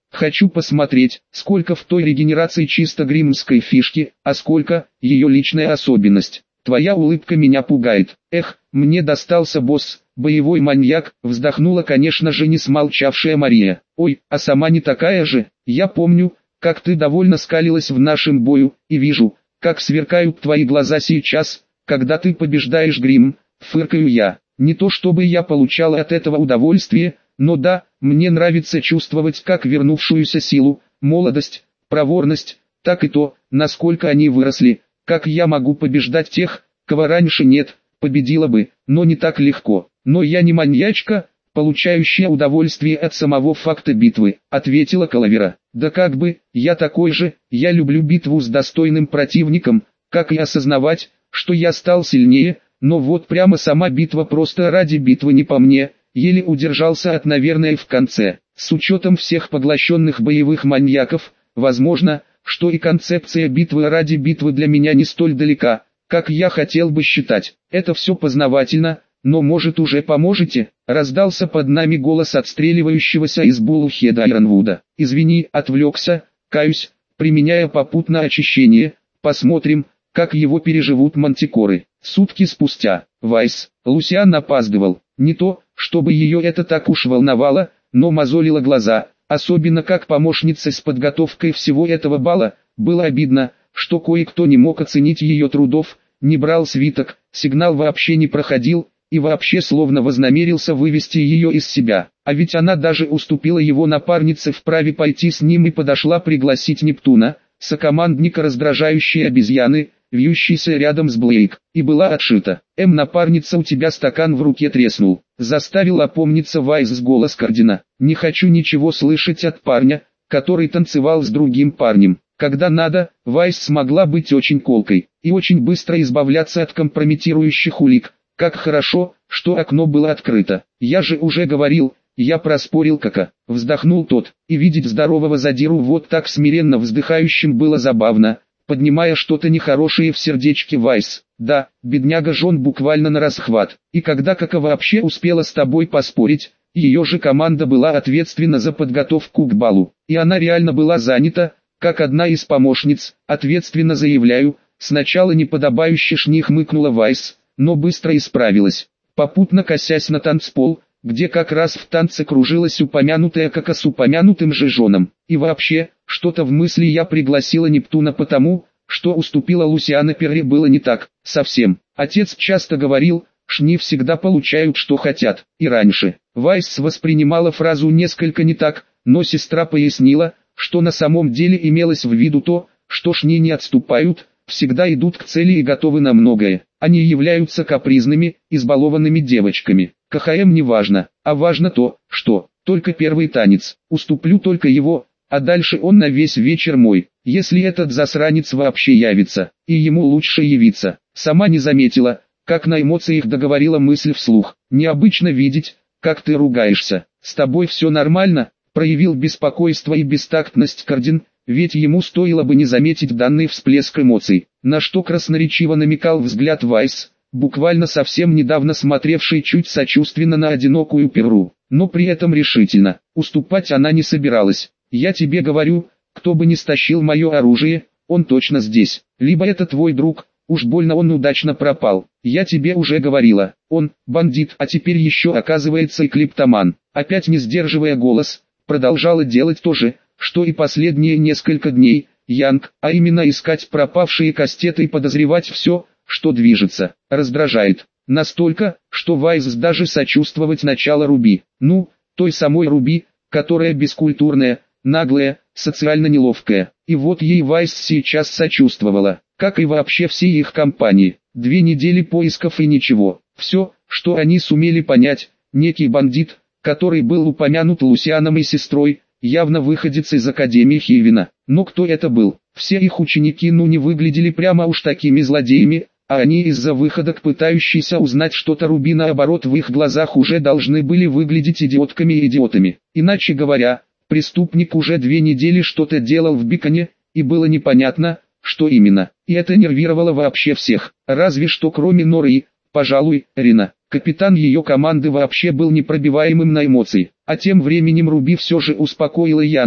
Хочу посмотреть, сколько в той регенерации чисто гриммской фишки, а сколько ее личная особенность. Твоя улыбка меня пугает. Эх, мне достался босс, боевой маньяк, вздохнула, конечно же, не смолчавшая Мария. Ой, а сама не такая же. Я помню, как ты довольно скалилась в нашем бою, и вижу, как сверкают твои глаза сейчас, когда ты побеждаешь грим. Фыркаю я. Не то чтобы я получала от этого удовольствие, но да, мне нравится чувствовать как вернувшуюся силу, молодость, проворность, так и то, насколько они выросли, как я могу побеждать тех, кого раньше нет, победила бы, но не так легко. Но я не маньячка, получающая удовольствие от самого факта битвы, ответила Калавера. Да как бы, я такой же, я люблю битву с достойным противником, как и осознавать, что я стал сильнее, но вот прямо сама битва просто ради битвы не по мне. Еле удержался от наверное в конце. С учетом всех поглощенных боевых маньяков, возможно, что и концепция битвы ради битвы для меня не столь далека, как я хотел бы считать. Это все познавательно, но может уже поможете? Раздался под нами голос отстреливающегося из Буллхеда Айронвуда. Извини, отвлекся, каюсь, применяя попутно очищение, посмотрим, как его переживут мантикоры. Сутки спустя, Вайс, Лусиан опаздывал. Не то, чтобы ее это так уж волновало, но мозолило глаза, особенно как помощница с подготовкой всего этого бала. Было обидно, что кое-кто не мог оценить ее трудов, не брал свиток, сигнал вообще не проходил, и вообще словно вознамерился вывести ее из себя. А ведь она даже уступила его напарнице в праве пойти с ним и подошла пригласить Нептуна, сокомандника раздражающей обезьяны, вьющийся рядом с Блейк, и была отшита. «Эм, напарница, у тебя стакан в руке треснул», заставил опомниться Вайс с голос Кардина. «Не хочу ничего слышать от парня, который танцевал с другим парнем». Когда надо, Вайс смогла быть очень колкой, и очень быстро избавляться от компрометирующих улик. Как хорошо, что окно было открыто. Я же уже говорил, я проспорил кака. Вздохнул тот, и видеть здорового задиру вот так смиренно вздыхающим было забавно, поднимая что-то нехорошее в сердечке Вайс. Да, бедняга Жон буквально на расхват. И когда Кака вообще успела с тобой поспорить, ее же команда была ответственна за подготовку к балу. И она реально была занята, как одна из помощниц, ответственно заявляю. Сначала неподобающе шни хмыкнула Вайс, но быстро исправилась. Попутно косясь на танцпол, где как раз в танце кружилась упомянутая Кака с упомянутым же Жоном. И вообще, что-то в мысли я пригласила Нептуна потому, что уступила Лусиана Перри было не так, совсем. Отец часто говорил, шни всегда получают что хотят, и раньше. Вайс воспринимала фразу несколько не так, но сестра пояснила, что на самом деле имелось в виду то, что шни не отступают, всегда идут к цели и готовы на многое. Они являются капризными, избалованными девочками. КХМ не важно, а важно то, что только первый танец, уступлю только его, а дальше он на весь вечер мой. Если этот засранец вообще явится, и ему лучше явиться. Сама не заметила, как на эмоциях договорила мысль вслух. Необычно видеть, как ты ругаешься. С тобой все нормально, проявил беспокойство и бестактность Кардин, ведь ему стоило бы не заметить данный всплеск эмоций. На что красноречиво намекал взгляд Вайс, буквально совсем недавно смотревший чуть сочувственно на одинокую Перру. Но при этом решительно, уступать она не собиралась. Я тебе говорю, кто бы ни стащил мое оружие, он точно здесь. Либо это твой друг, уж больно он удачно пропал. Я тебе уже говорила, он бандит, а теперь еще оказывается и клептоман. Опять не сдерживая голос, продолжала делать то же, что и последние несколько дней, Янг, а именно искать пропавшие кастеты и подозревать все, что движется. Раздражает. Настолько, что Вайс даже сочувствовать начала Руби. Ну, той самой Руби, которая бескультурная, наглая, социально неловкая. И вот ей Вайс сейчас сочувствовала, как и вообще всей их компании. Две недели поисков и ничего. Все, что они сумели понять, некий бандит, который был упомянут Лусианом и сестрой, явно выходец из Академии Хивина. Но кто это был? Все их ученики ну не выглядели прямо уж такими злодеями, а они из-за выходок пытающиеся узнать что-то Руби наоборот в их глазах уже должны были выглядеть идиотками и идиотами. Иначе говоря, преступник уже две недели что-то делал в Биконе, и было непонятно, что именно. И это нервировало вообще всех, разве что кроме Норы и, пожалуй, Рина. Капитан ее команды вообще был непробиваемым на эмоции. А тем временем Руби все же успокоила Янг,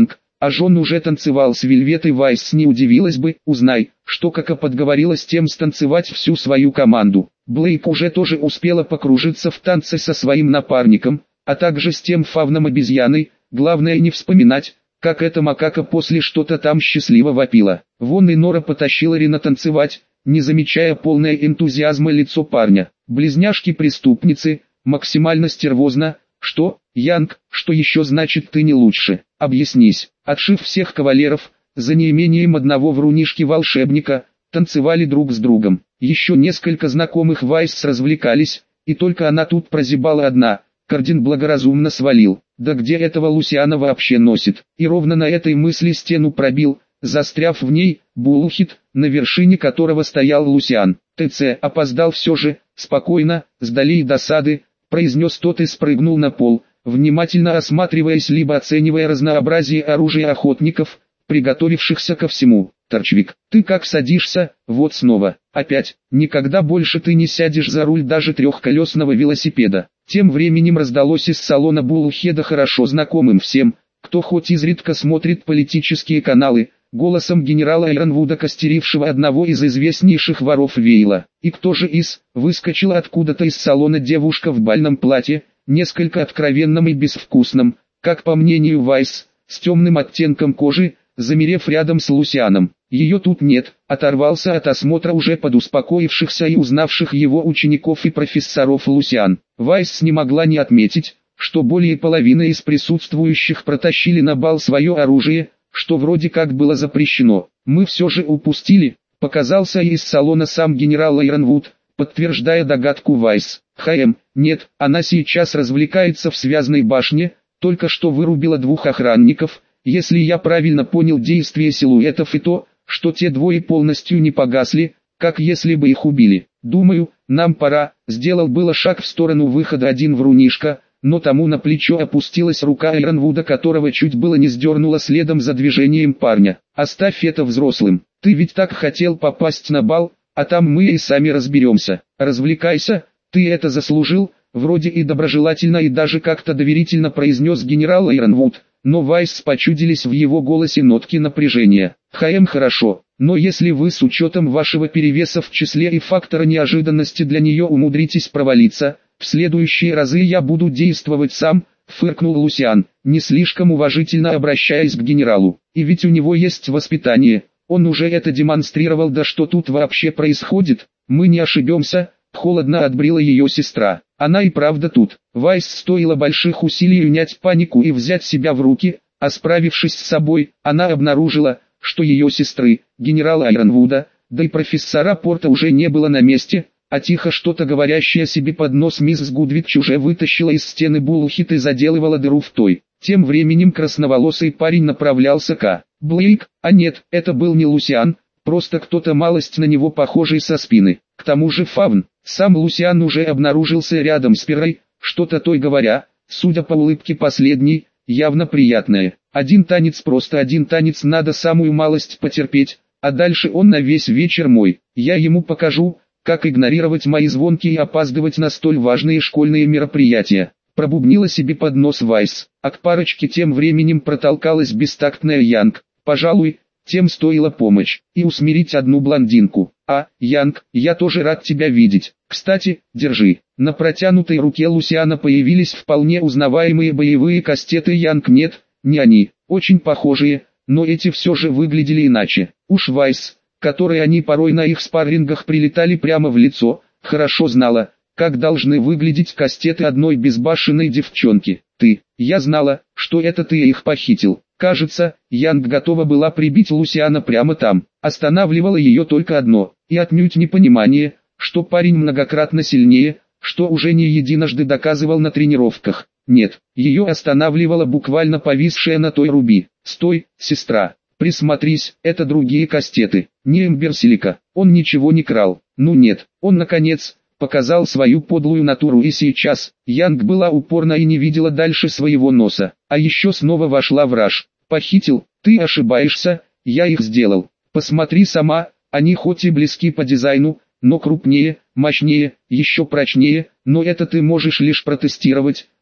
А Джон уже танцевал с Вельветой Вайс, не удивилась бы, узнай, что Коко подговорила с тем станцевать всю свою команду. Блейк уже тоже успела покружиться в танце со своим напарником, а также с тем фавном обезьяной, главное не вспоминать, как эта макака после что-то там счастливо вопила. Вон и Нора потащила Рина танцевать, не замечая полное энтузиазма лицо парня. Близняшки-преступницы, максимально стервозно. Что, Янг, что еще значит ты не лучше? Объяснись. Отшив всех кавалеров, за неимением одного врунишки-волшебника, танцевали друг с другом. Еще несколько знакомых Вайс развлекались, и только она тут прозябала одна. Кардин благоразумно свалил. Да где этого Лусиана вообще носит? И ровно на этой мысли стену пробил, застряв в ней, булхит, на вершине которого стоял Лусиан. ТЦ опоздал все же, спокойно, с долей досады, произнес тот и спрыгнул на пол, внимательно осматриваясь либо оценивая разнообразие оружия охотников, приготовившихся ко всему. Торчвик, ты как садишься, вот снова, опять, никогда больше ты не сядешь за руль даже трехколесного велосипеда. Тем временем раздалось из салона Буллхеда хорошо знакомым всем, кто хоть изредка смотрит политические каналы, голосом генерала Айронвуда, костерившего одного из известнейших воров Вейла. И кто же из, выскочила откуда-то из салона девушка в бальном платье, несколько откровенном и безвкусном, как по мнению Вайс, с темным оттенком кожи, замерев рядом с Лусианом. Ее тут нет, оторвался от осмотра уже подуспокоившихся и узнавших его учеников и профессоров Лусиан. Вайс не могла не отметить, что более половины из присутствующих протащили на бал свое оружие, что вроде как было запрещено. Мы все же упустили, показался из салона сам генерал Айронвуд, подтверждая догадку Вайс. ХМ, нет, она сейчас развлекается в связной башне, только что вырубила двух охранников, если я правильно понял действия силуэтов и то, что те двое полностью не погасли, как если бы их убили. Думаю, нам пора, сделал было шаг в сторону выхода один врунишка, но тому на плечо опустилась рука Айронвуда, которого чуть было не сдернула следом за движением парня. Оставь это взрослым, ты ведь так хотел попасть на бал, а там мы и сами разберемся. Развлекайся, ты это заслужил, вроде и доброжелательно и даже как-то доверительно произнес генерал Айронвуд. Но Вайс почудились в его голосе нотки напряжения. ХМ хорошо, но если вы с учетом вашего перевеса в числе и фактора неожиданности для нее умудритесь провалиться, в следующие разы я буду действовать сам, фыркнул Лусиан, не слишком уважительно обращаясь к генералу. И ведь у него есть воспитание, он уже это демонстрировал, да что тут вообще происходит, мы не ошибемся, холодно отбрила ее сестра. Она и правда тут. Вайс стоило больших усилий унять панику и взять себя в руки, а справившись с собой, она обнаружила, что ее сестры, генерала Айронвуда, да и профессора Порта уже не было на месте, а тихо что-то говорящая себе под нос мисс Гудвич уже вытащила из стены булхит и заделывала дыру в той. Тем временем красноволосый парень направлялся к Блейк, а нет, это был не Лусиан, просто кто-то малость на него похожий со спины. К тому же фавн, сам Лусиан уже обнаружился рядом с Перой, что-то той говоря, судя по улыбке последней, явно приятное. Один танец, просто один танец, надо самую малость потерпеть, а дальше он на весь вечер мой. Я ему покажу, как игнорировать мои звонки и опаздывать на столь важные школьные мероприятия. Пробубнила себе под нос Вайс, а к парочке тем временем протолкалась бестактная Янг. Пожалуй, тем стоила помощь, и усмирить одну блондинку. А, Янг, я тоже рад тебя видеть. Кстати, держи. На протянутой руке Лусиана появились вполне узнаваемые боевые кастеты. Янг нет, не они, очень похожие, но эти все же выглядели иначе. Уж Вайс, которой они порой на их спаррингах прилетали прямо в лицо, хорошо знала, как должны выглядеть кастеты одной безбашенной девчонки. Ты, я знала, что это ты их похитил. Кажется, Янг готова была прибить Лусиана прямо там. Останавливало ее только одно, и отнюдь непонимание, что парень многократно сильнее, что уже не единожды доказывал на тренировках. Нет, ее останавливала буквально повисшая на той руби. Стой, сестра, присмотрись, это другие кастеты, не Эмберсилика, он ничего не крал. Ну нет, он наконец показал свою подлую натуру, и сейчас Янг была упорна и не видела дальше своего носа, а еще снова вошла в раж. Похитил, ты ошибаешься, я их сделал. Посмотри сама, они хоть и близки по дизайну, но крупнее, мощнее, еще прочнее, но это ты можешь лишь протестировать,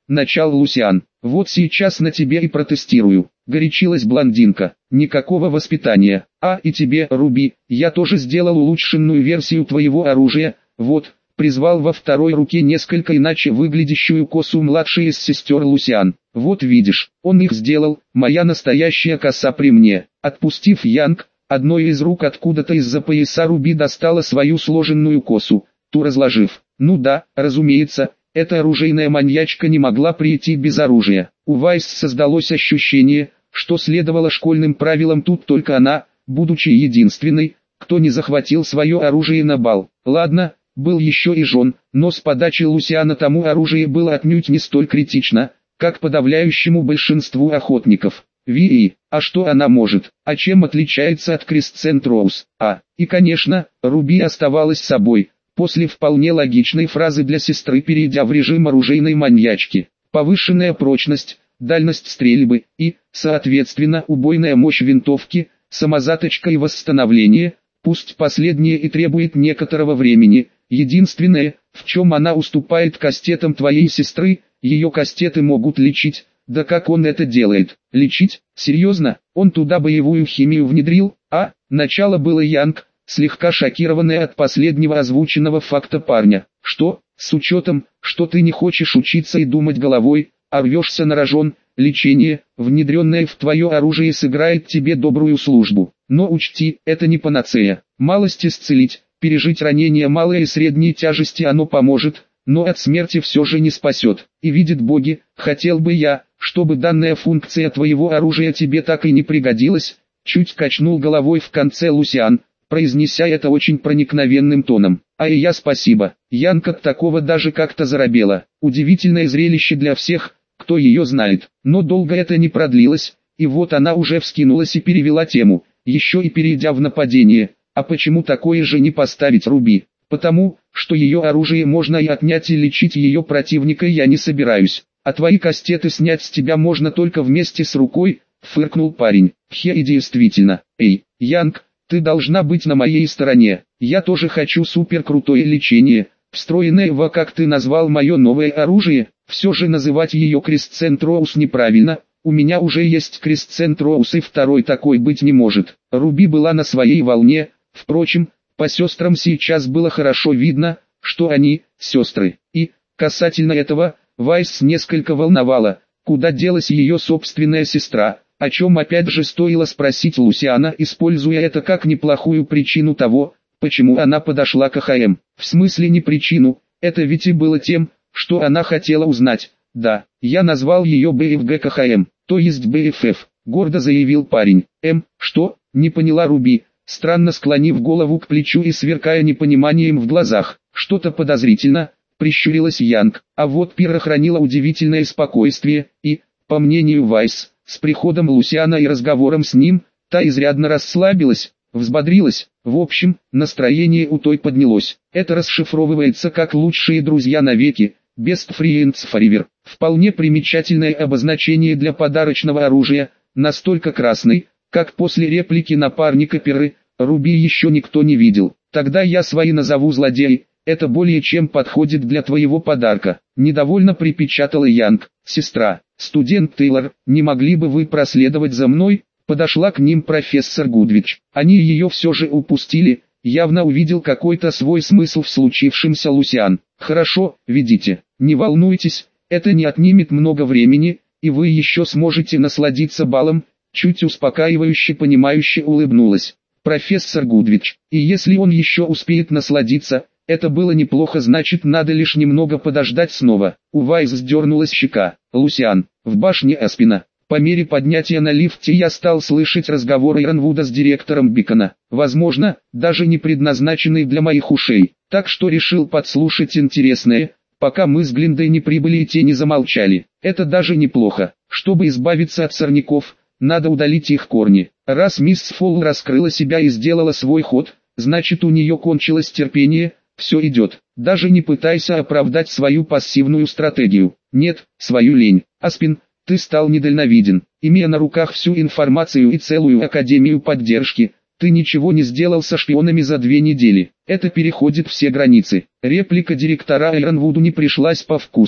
начал Лусиан. Вот сейчас на тебе и протестирую. Горячилась блондинка. Никакого воспитания. А и тебе, Руби, я тоже сделал улучшенную версию твоего оружия. Вот, призвал во второй руке несколько иначе выглядящую косу младшей из сестер Лусиан. Вот видишь, он их сделал, моя настоящая коса при мне. Отпустив Янг, одной из рук откуда-то из-за пояса Руби достала свою сложенную косу, ту разложив. Ну да, разумеется, эта оружейная маньячка не могла прийти без оружия. У Вайс создалось ощущение, что следовало школьным правилам тут только она, будучи единственной, кто не захватил свое оружие на бал. Ладно, был еще и Жон, но с подачи Лусиана тому оружие было отнюдь не столь критично, как подавляющему большинству охотников. Ви, а что она может, а чем отличается от Крисцент Роуз? А, и конечно, Руби оставалась собой, после вполне логичной фразы для сестры перейдя в режим оружейной маньячки. Повышенная прочность, дальность стрельбы и, соответственно, убойная мощь винтовки, самозаточка и восстановление, пусть последнее и требует некоторого времени. Единственное, в чем она уступает кастетам твоей сестры, ее кастеты могут лечить. Да как он это делает? Лечить? Серьезно? Он туда боевую химию внедрил? А? Начало было Янг, слегка шокированная от последнего озвученного факта парня. Что? С учетом, что ты не хочешь учиться и думать головой, а рвешься на рожон, лечение, внедренное в твое оружие, сыграет тебе добрую службу. Но учти, это не панацея. Малость исцелить, пережить ранение малой и средней тяжести оно поможет, но от смерти все же не спасет. И видит боги, хотел бы я, чтобы данная функция твоего оружия тебе так и не пригодилась, чуть качнул головой в конце Лусиан, произнеся это очень проникновенным тоном. А и я спасибо. Янг от такого даже как-то заробела. Удивительное зрелище для всех, кто ее знает. Но долго это не продлилось, и вот она уже вскинулась и перевела тему, еще и перейдя в нападение. А почему такое же не поставить Руби? Потому, что ее оружие можно и отнять, и лечить ее противника я не собираюсь. А твои кастеты снять с тебя можно только вместе с рукой, фыркнул парень. Хе, и действительно. Эй, Янг, ты должна быть на моей стороне. Я тоже хочу суперкрутое лечение, встроенное во, как ты назвал, мое новое оружие. Все же называть ее Крисцент Роуз неправильно. У меня уже есть Крисцент Роуз, и второй такой быть не может. Руби была на своей волне. Впрочем, по сестрам сейчас было хорошо видно, что они сестры. И, касательно этого, Вайс несколько волновала, куда делась ее собственная сестра, о чем опять же стоило спросить Лусиана, используя это как неплохую причину того, почему она подошла к АХМ. В смысле не причину, это ведь и было тем, что она хотела узнать. Да, я назвал ее бэ эф гэ ка ха эм, то есть бэ эф эф, гордо заявил парень. М, что? Не поняла Руби, странно склонив голову к плечу и сверкая непониманием в глазах. Что-то подозрительно, прищурилась Янг, а вот Пира хранила удивительное спокойствие, и, по мнению Вайс, с приходом Лусиана и разговором с ним, та изрядно расслабилась, взбодрилась. В общем, настроение у той поднялось. Это расшифровывается как «лучшие друзья навеки», «best friends forever». Вполне примечательное обозначение для подарочного оружия, настолько красный, как после реплики напарника Пиры, Руби еще никто не видел. Тогда я свои назову злодеи. Это более чем подходит для твоего подарка. Недовольно припечатала Янг. Сестра, студент Тейлор, не могли бы вы проследовать за мной? Подошла к ним профессор Гудвич. Они ее все же упустили. Явно увидел какой-то свой смысл в случившемся Лусиан. Хорошо, ведите. Не волнуйтесь, это не отнимет много времени, и вы еще сможете насладиться балом. Чуть успокаивающе понимающе улыбнулась профессор Гудвич. И если он еще успеет насладиться, это было неплохо, значит надо лишь немного подождать снова. У Вайс сдернулась щека. Лусиан, в башне Аспина. По мере поднятия на лифте я стал слышать разговоры Иронвуда с директором Бикона. Возможно, даже не предназначенный для моих ушей. Так что решил подслушать интересное, пока мы с Глиндой не прибыли и те не замолчали. Это даже неплохо. Чтобы избавиться от сорняков, надо удалить их корни. Раз мисс Фолл раскрыла себя и сделала свой ход, значит у нее кончилось терпение. Все идет. Даже не пытайся оправдать свою пассивную стратегию. Нет, свою лень. Аспин, ты стал недальновиден. Имея на руках всю информацию и целую академию поддержки, ты ничего не сделал со шпионами за две недели. Это переходит все границы. Реплика директора Иронвуду не пришлась по вкусу.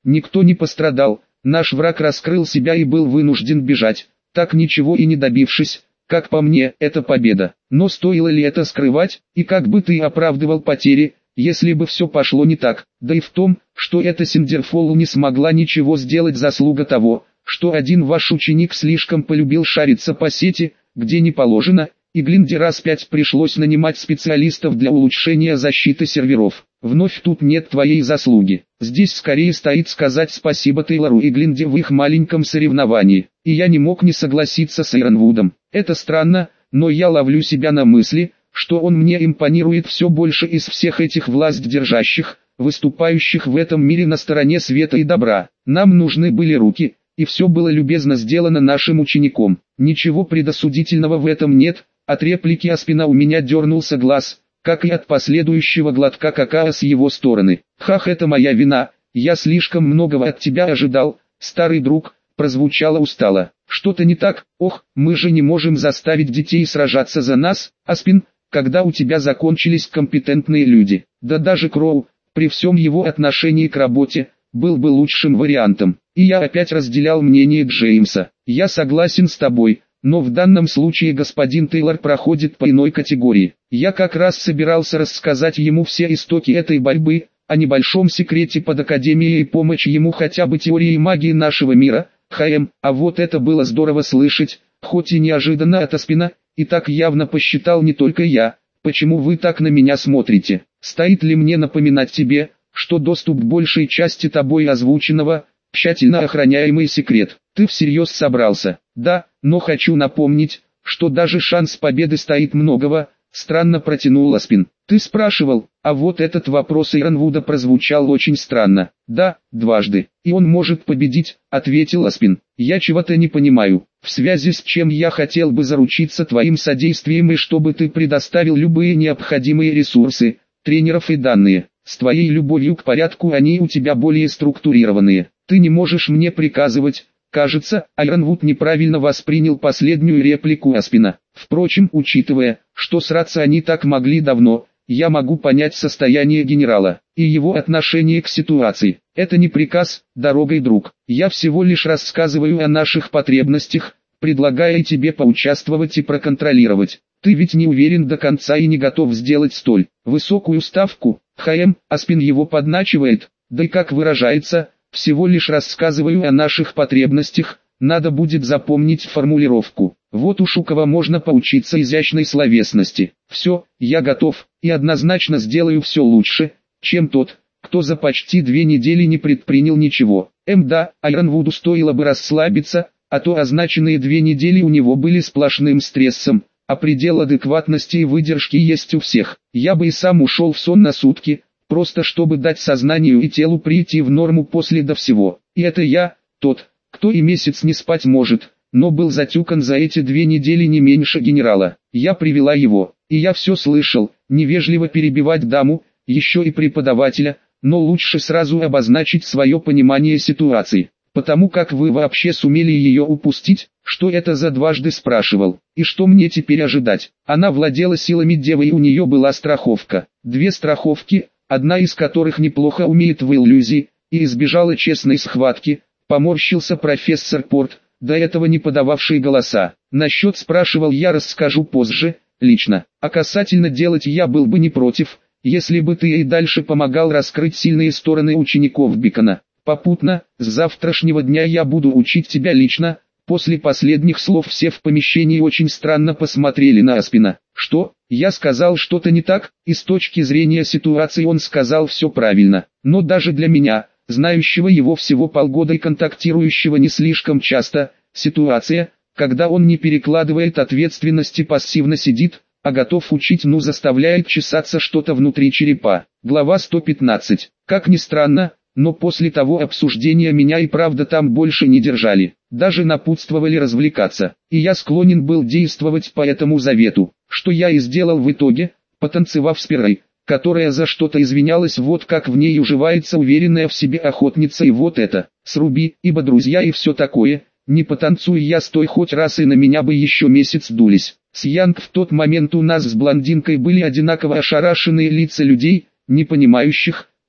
Никто не пострадал, наш враг раскрыл себя и был вынужден бежать, так ничего и не добившись. Как по мне, это победа. Но стоило ли это скрывать, и как бы ты оправдывал потери, если бы все пошло не так? Да и в том, что эта Синдерфолл не смогла ничего сделать, заслуга того, что один ваш ученик слишком полюбил шариться по сети, где не положено, и Глинде раз пять пришлось нанимать специалистов для улучшения защиты серверов. Вновь тут нет твоей заслуги. Здесь скорее стоит сказать спасибо Тейлору и Глинде в их маленьком соревновании. И я не мог не согласиться с Иронвудом. Это странно, но я ловлю себя на мысли, что он мне импонирует все больше из всех этих власть держащих, выступающих в этом мире на стороне света и добра. Нам нужны были руки, и все было любезно сделано нашим учеником. Ничего предосудительного в этом нет. От реплики Аспина у меня дернулся глаз, как и от последующего глотка какао с его стороны. «Хах, это моя вина, я слишком многого от тебя ожидал, старый друг», прозвучало устало. «Что-то не так? Ох, мы же не можем заставить детей сражаться за нас, Аспин, когда у тебя закончились компетентные люди. Да даже Кроу, при всем его отношении к работе, был бы лучшим вариантом». И я опять разделял мнение Джеймса. «Я согласен с тобой. Но в данном случае господин Тейлор проходит по иной категории. Я как раз собирался рассказать ему все истоки этой борьбы, о небольшом секрете под Академией и помочь ему хотя бы теорией магии нашего мира, ХМ, а вот это было здорово слышать, хоть и неожиданно от Аспина, и так явно посчитал не только я. Почему вы так на меня смотрите? Стоит ли мне напоминать тебе, что доступ к большей части тобой озвученного, тщательно охраняемый секрет? Ты всерьез собрался? Да, но хочу напомнить, что даже шанс победы стоит многого, странно протянул Аспин. Ты спрашивал, а вот этот вопрос Иронвуда прозвучал очень странно. Да, дважды. И он может победить, ответил Аспин. Я чего-то не понимаю, в связи с чем я хотел бы заручиться твоим содействием и чтобы ты предоставил любые необходимые ресурсы, тренеров и данные. С твоей любовью к порядку они у тебя более структурированные. Ты не можешь мне приказывать. Кажется, Иронвуд неправильно воспринял последнюю реплику Аспина. Впрочем, учитывая, что сраться они так могли давно, я могу понять состояние генерала и его отношение к ситуации. Это не приказ, дорогой друг. Я всего лишь рассказываю о наших потребностях, предлагая тебе поучаствовать и проконтролировать. Ты ведь не уверен до конца и не готов сделать столь высокую ставку. ХМ, Аспин его подначивает, да и как выражается, всего лишь рассказываю о наших потребностях, надо будет запомнить формулировку. Вот уж у кого можно поучиться изящной словесности. Все, я готов, и однозначно сделаю все лучше, чем тот, кто за почти две недели не предпринял ничего. Эм да, Иронвуду стоило бы расслабиться, а то означенные две недели у него были сплошным стрессом, а предел адекватности и выдержки есть у всех. Я бы и сам ушел в сон на сутки, просто чтобы дать сознанию и телу прийти в норму после до всего. И это я, тот, кто и месяц не спать может, но был затюкан за эти две недели не меньше генерала. Я привела его, и я все слышал, невежливо перебивать даму, еще и преподавателя, но лучше сразу обозначить свое понимание ситуации. Потому как вы вообще сумели ее упустить, что это за дважды спрашивал, и что мне теперь ожидать? Она владела силами девы и у нее была страховка, две страховки, одна из которых неплохо умеет в иллюзии, и избежала честной схватки, поморщился профессор Порт, до этого не подававший голоса. Насчет спрашивал я расскажу позже, лично, а касательно делать я был бы не против, если бы ты и дальше помогал раскрыть сильные стороны учеников Бикона. Попутно, с завтрашнего дня я буду учить тебя лично. После последних слов все в помещении очень странно посмотрели на Аспина. Что? Я сказал что-то не так, и с точки зрения ситуации он сказал все правильно. Но даже для меня, знающего его всего полгода и контактирующего не слишком часто, ситуация, когда он не перекладывает ответственности, пассивно сидит, а готов учить, ну заставляет чесаться что-то внутри черепа. Глава сто пятнадцать. Как ни странно, но после того обсуждения меня и правда там больше не держали, даже напутствовали развлекаться, и я склонен был действовать по этому завету, что я и сделал в итоге, потанцевав с Перой, которая за что-то извинялась, вот как в ней уживается уверенная в себе охотница, и вот это, сруби, ибо друзья и все такое, не потанцуй я с той хоть раз и на меня бы еще месяц дулись. С Янг в тот момент у нас с блондинкой были одинаково ошарашенные лица людей, не понимающих,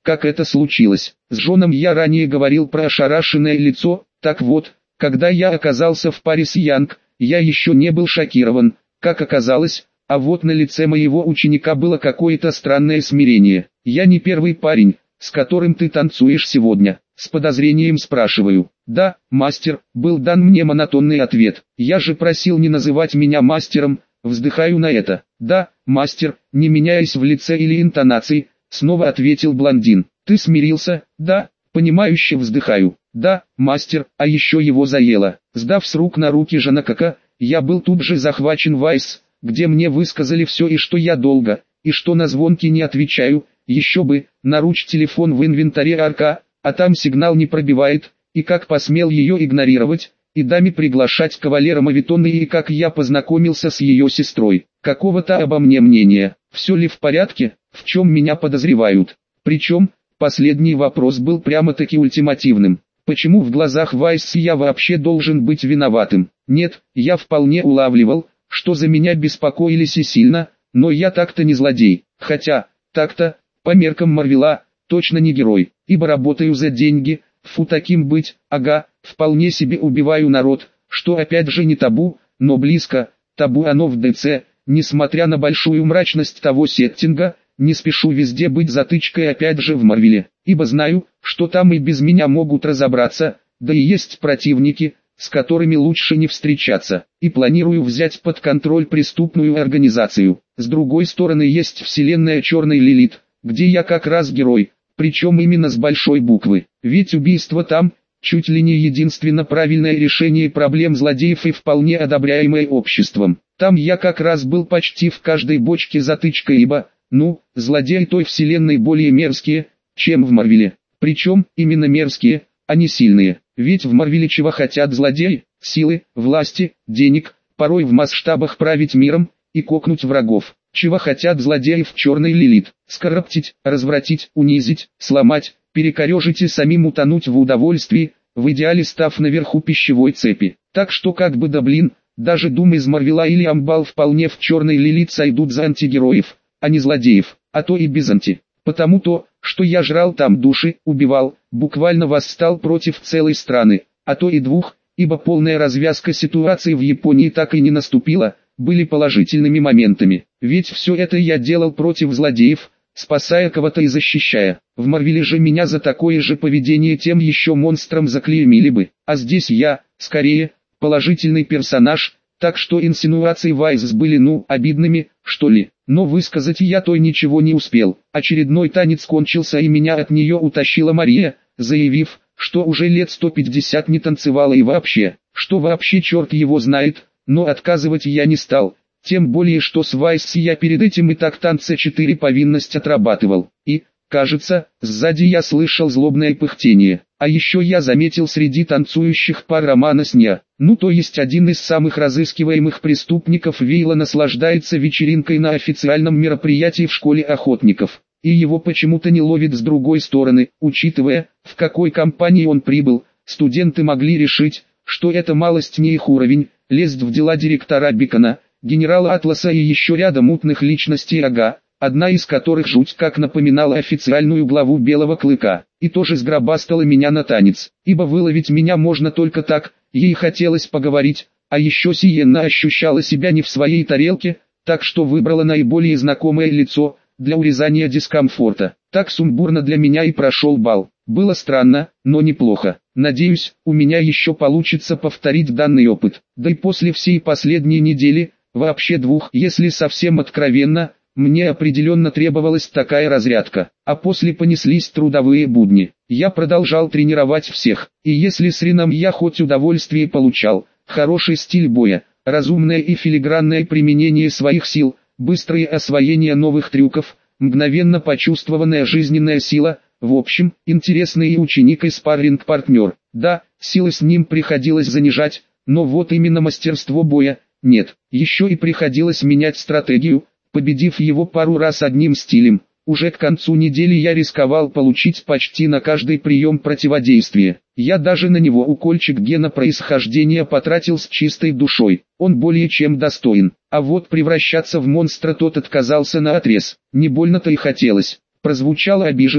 как это случилось. С Джоном я ранее говорил про ошарашенное лицо, так вот, когда я оказался в паре с Янг, я еще не был шокирован, как оказалось, а вот на лице моего ученика было какое-то странное смирение. «Я не первый парень, с которым ты танцуешь сегодня?» С подозрением спрашиваю. «Да, мастер», был дан мне монотонный ответ. «Я же просил не называть меня мастером», вздыхаю на это. «Да, мастер», не меняясь в лице или интонации, снова ответил блондин. «Ты смирился?» «Да», понимающе вздыхаю. «Да, мастер», а еще его заело. Сдав с рук на руки Жанакака, я был тут же захвачен Вайс, где мне высказали все и что я долго, и что на звонки не отвечаю, еще бы, наруч телефон в инвентаре Арка, а там сигнал не пробивает, и как посмел ее игнорировать, и даме приглашать кавалера Мавитона и как я познакомился с ее сестрой, какого-то обо мне мнения, все ли в порядке, в чем меня подозревают. Причем, последний вопрос был прямо-таки ультимативным. Почему в глазах Вайс я вообще должен быть виноватым? Нет, я вполне улавливал, что за меня беспокоились и сильно, но я так-то не злодей, хотя, так-то, по меркам Марвела, точно не герой, ибо работаю за деньги, фу таким быть, ага, вполне себе убиваю народ, что опять же не табу, но близко, табу оно в ДЦ, несмотря на большую мрачность того сеттинга, не спешу везде быть затычкой опять же в Марвеле, ибо знаю, что там и без меня могут разобраться, да и есть противники, с которыми лучше не встречаться, и планирую взять под контроль преступную организацию. С другой стороны есть вселенная Черной Лилит, где я как раз герой, причем именно с большой буквы, ведь убийство там, чуть ли не единственно правильное решение проблем злодеев и вполне одобряемое обществом. Там я как раз был почти в каждой бочке затычкой, ибо, ну, злодеи той вселенной более мерзкие, чем в Марвеле, причем именно мерзкие, а не сильные, ведь в Марвеле чего хотят злодеи? Силы, власти, денег, порой в масштабах править миром и кокнуть врагов. Чего хотят злодеи в Черной Лилит? Скороптить, развратить, унизить, сломать, перекорежить и самим утонуть в удовольствии, в идеале став наверху пищевой цепи. Так что как бы да блин, даже Дум из Марвела или Амбал вполне в Черной Лилит сойдут за антигероев, а не злодеев, а то и без анти. Потому то, что я жрал там души, убивал, буквально восстал против целой страны, а то и двух, ибо полная развязка ситуации в Японии так и не наступила, были положительными моментами. Ведь все это я делал против злодеев, спасая кого-то и защищая. В Марвеле же меня за такое же поведение тем еще монстром заклеймили бы, а здесь я, скорее, положительный персонаж, так что инсинуации Вайс были ну, обидными, что ли. Но высказать я той ничего не успел. Очередной танец кончился и меня от нее утащила Мария, заявив, что уже лет сто пятьдесят не танцевала и вообще, что вообще черт его знает, но отказывать я не стал. Тем более что с Вайс я перед этим и так танца четыре повинность отрабатывал. И, кажется, сзади я слышал злобное пыхтение. А еще я заметил среди танцующих пар Романа Сня. Ну то есть один из самых разыскиваемых преступников Вейла наслаждается вечеринкой на официальном мероприятии в школе охотников. И его почему-то не ловит с другой стороны, учитывая, в какой компании он прибыл. Студенты могли решить, что это малость не их уровень, лезть в дела директора Бикона, генерала Атласа и еще ряда мутных личностей ага, одна из которых жуть как напоминала официальную главу Белого Клыка, и тоже сгробастала меня на танец, ибо выловить меня можно только так, ей хотелось поговорить, а еще Сиенна ощущала себя не в своей тарелке, так что выбрала наиболее знакомое лицо, для урезания дискомфорта. Так сумбурно для меня и прошел бал. Было странно, но неплохо. Надеюсь, у меня еще получится повторить данный опыт. Да и после всей последней недели, вообще двух, если совсем откровенно, мне определенно требовалась такая разрядка. А после понеслись трудовые будни. Я продолжал тренировать всех. И если с Рином я хоть удовольствие получал, хороший стиль боя, разумное и филигранное применение своих сил, быстрое освоение новых трюков, мгновенно почувствованная жизненная сила, в общем, интересный ученик и спарринг-партнер. Да, силы с ним приходилось занижать, но вот именно мастерство боя, нет. Еще и приходилось менять стратегию, победив его пару раз одним стилем. Уже к концу недели я рисковал получить почти на каждый прием противодействие. Я даже на него укольчик гена происхождения потратил с чистой душой. Он более чем достоин. А вот превращаться в монстра тот отказался наотрез. Не больно-то и хотелось. Прозвучало обиженно,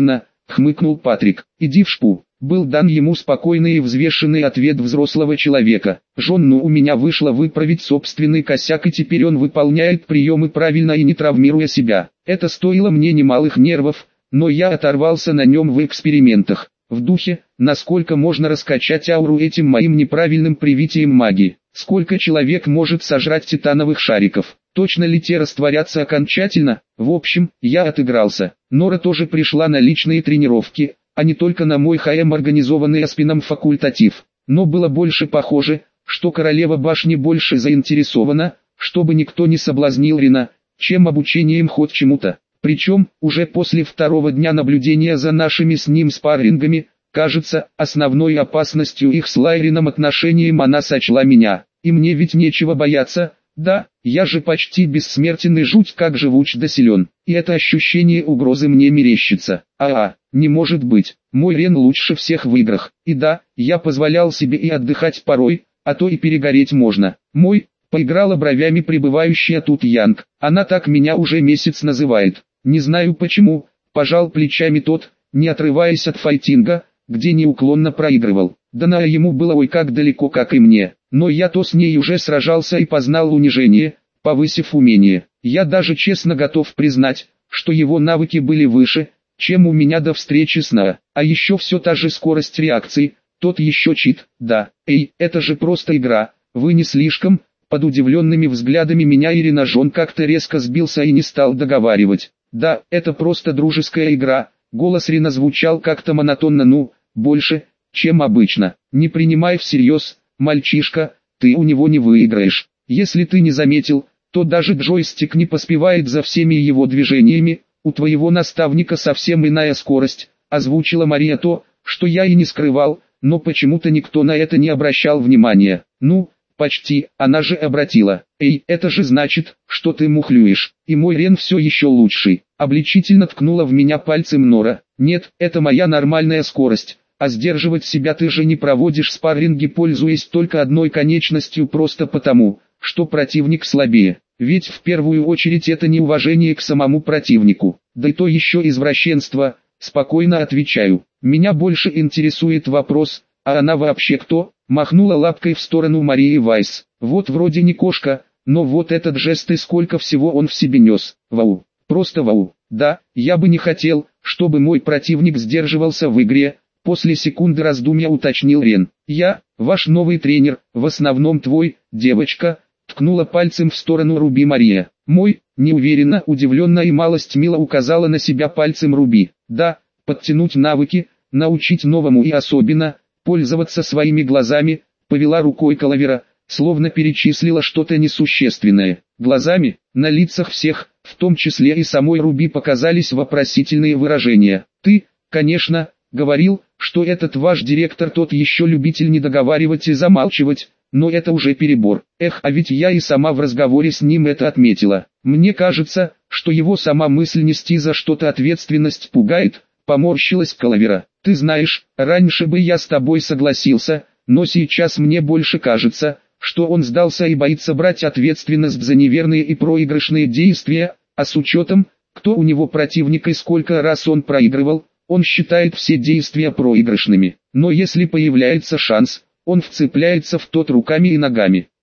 хмыкнул Патрик. Иди в шпу. Был дан ему спокойный и взвешенный ответ взрослого человека. Жон, ну у меня вышло выправить собственный косяк, и теперь он выполняет приемы правильно и не травмируя себя. Это стоило мне немалых нервов, но я оторвался на нем в экспериментах. В духе, насколько можно раскачать ауру этим моим неправильным привитием магии. Сколько человек может сожрать титановых шариков. Точно ли те растворятся окончательно? В общем, я отыгрался. Нора тоже пришла на личные тренировки, а не только на мой ХМ, организованный Аспином факультатив. Но было больше похоже, что королева башни больше заинтересована, чтобы никто не соблазнил Рина, чем обучением хоть чему-то. Причем, уже после второго дня наблюдения за нашими с ним спаррингами, кажется, основной опасностью их с Лайрином отношением она сочла меня. И мне ведь нечего бояться. Да, я же почти бессмертен и жуть как живуч да силен, и это ощущение угрозы мне мерещится. А-а, не может быть, мой Рен лучше всех в играх, и да, я позволял себе и отдыхать порой, а то и перегореть можно. Мой, поиграла бровями пребывающая тут Янг, она так меня уже месяц называет, не знаю почему, пожал плечами тот, не отрываясь от файтинга, где неуклонно проигрывал. Да на ему было ой как далеко, как и мне. Но я то с ней уже сражался и познал унижение, повысив умение. Я даже честно готов признать, что его навыки были выше, чем у меня до встречи с Нао. А еще все та же скорость реакции, тот еще чит. Да, эй, это же просто игра, вы не слишком? Под удивленными взглядами меня Ирина Жон как-то резко сбился и не стал договаривать. Да, это просто дружеская игра. Голос Рина звучал как-то монотонно, ну, больше, чем обычно. Не принимай всерьез, мальчишка, ты у него не выиграешь. Если ты не заметил, то даже джойстик не поспевает за всеми его движениями, у твоего наставника совсем иная скорость, озвучила Мария то, что я и не скрывал, но почему-то никто на это не обращал внимания. Ну, почти, она же обратила. Эй, это же значит, что ты мухлюешь, и мой Рен все еще лучший. Обличительно ткнула в меня пальцем Нора. Нет, это моя нормальная скорость. А сдерживать себя ты же не проводишь спарринги, пользуясь только одной конечностью просто потому, что противник слабее. Ведь в первую очередь это неуважение к самому противнику. Да и то еще извращенство, спокойно отвечаю. Меня больше интересует вопрос, а она вообще кто? Махнула лапкой в сторону Марии Вайс. Вот вроде не кошка, но вот этот жест и сколько всего он в себе нес. Вау, просто вау. Да, я бы не хотел, чтобы мой противник сдерживался в игре. После секунды раздумья уточнил Рен. Я, ваш новый тренер, в основном твой, девочка, ткнула пальцем в сторону Руби Мария. Мой, неуверенно, удивленно и малость мило указала на себя пальцем Руби. Да, подтянуть навыки, научить новому и особенно, пользоваться своими глазами, повела рукой Калавера, словно перечислила что-то несущественное. Глазами, на лицах всех, в том числе и самой Руби, показались вопросительные выражения. Ты, конечно, говорил, что этот ваш директор тот еще любитель не договаривать и замалчивать, но это уже перебор. Эх, а ведь я и сама в разговоре с ним это отметила. Мне кажется, что его сама мысль нести за что-то ответственность пугает, поморщилась Калавера. Ты знаешь, раньше бы я с тобой согласился, но сейчас мне больше кажется, что он сдался и боится брать ответственность за неверные и проигрышные действия, а с учетом, кто у него противник и сколько раз он проигрывал, он считает все действия проигрышными. Но если появляется шанс, он вцепляется в тот руками и ногами.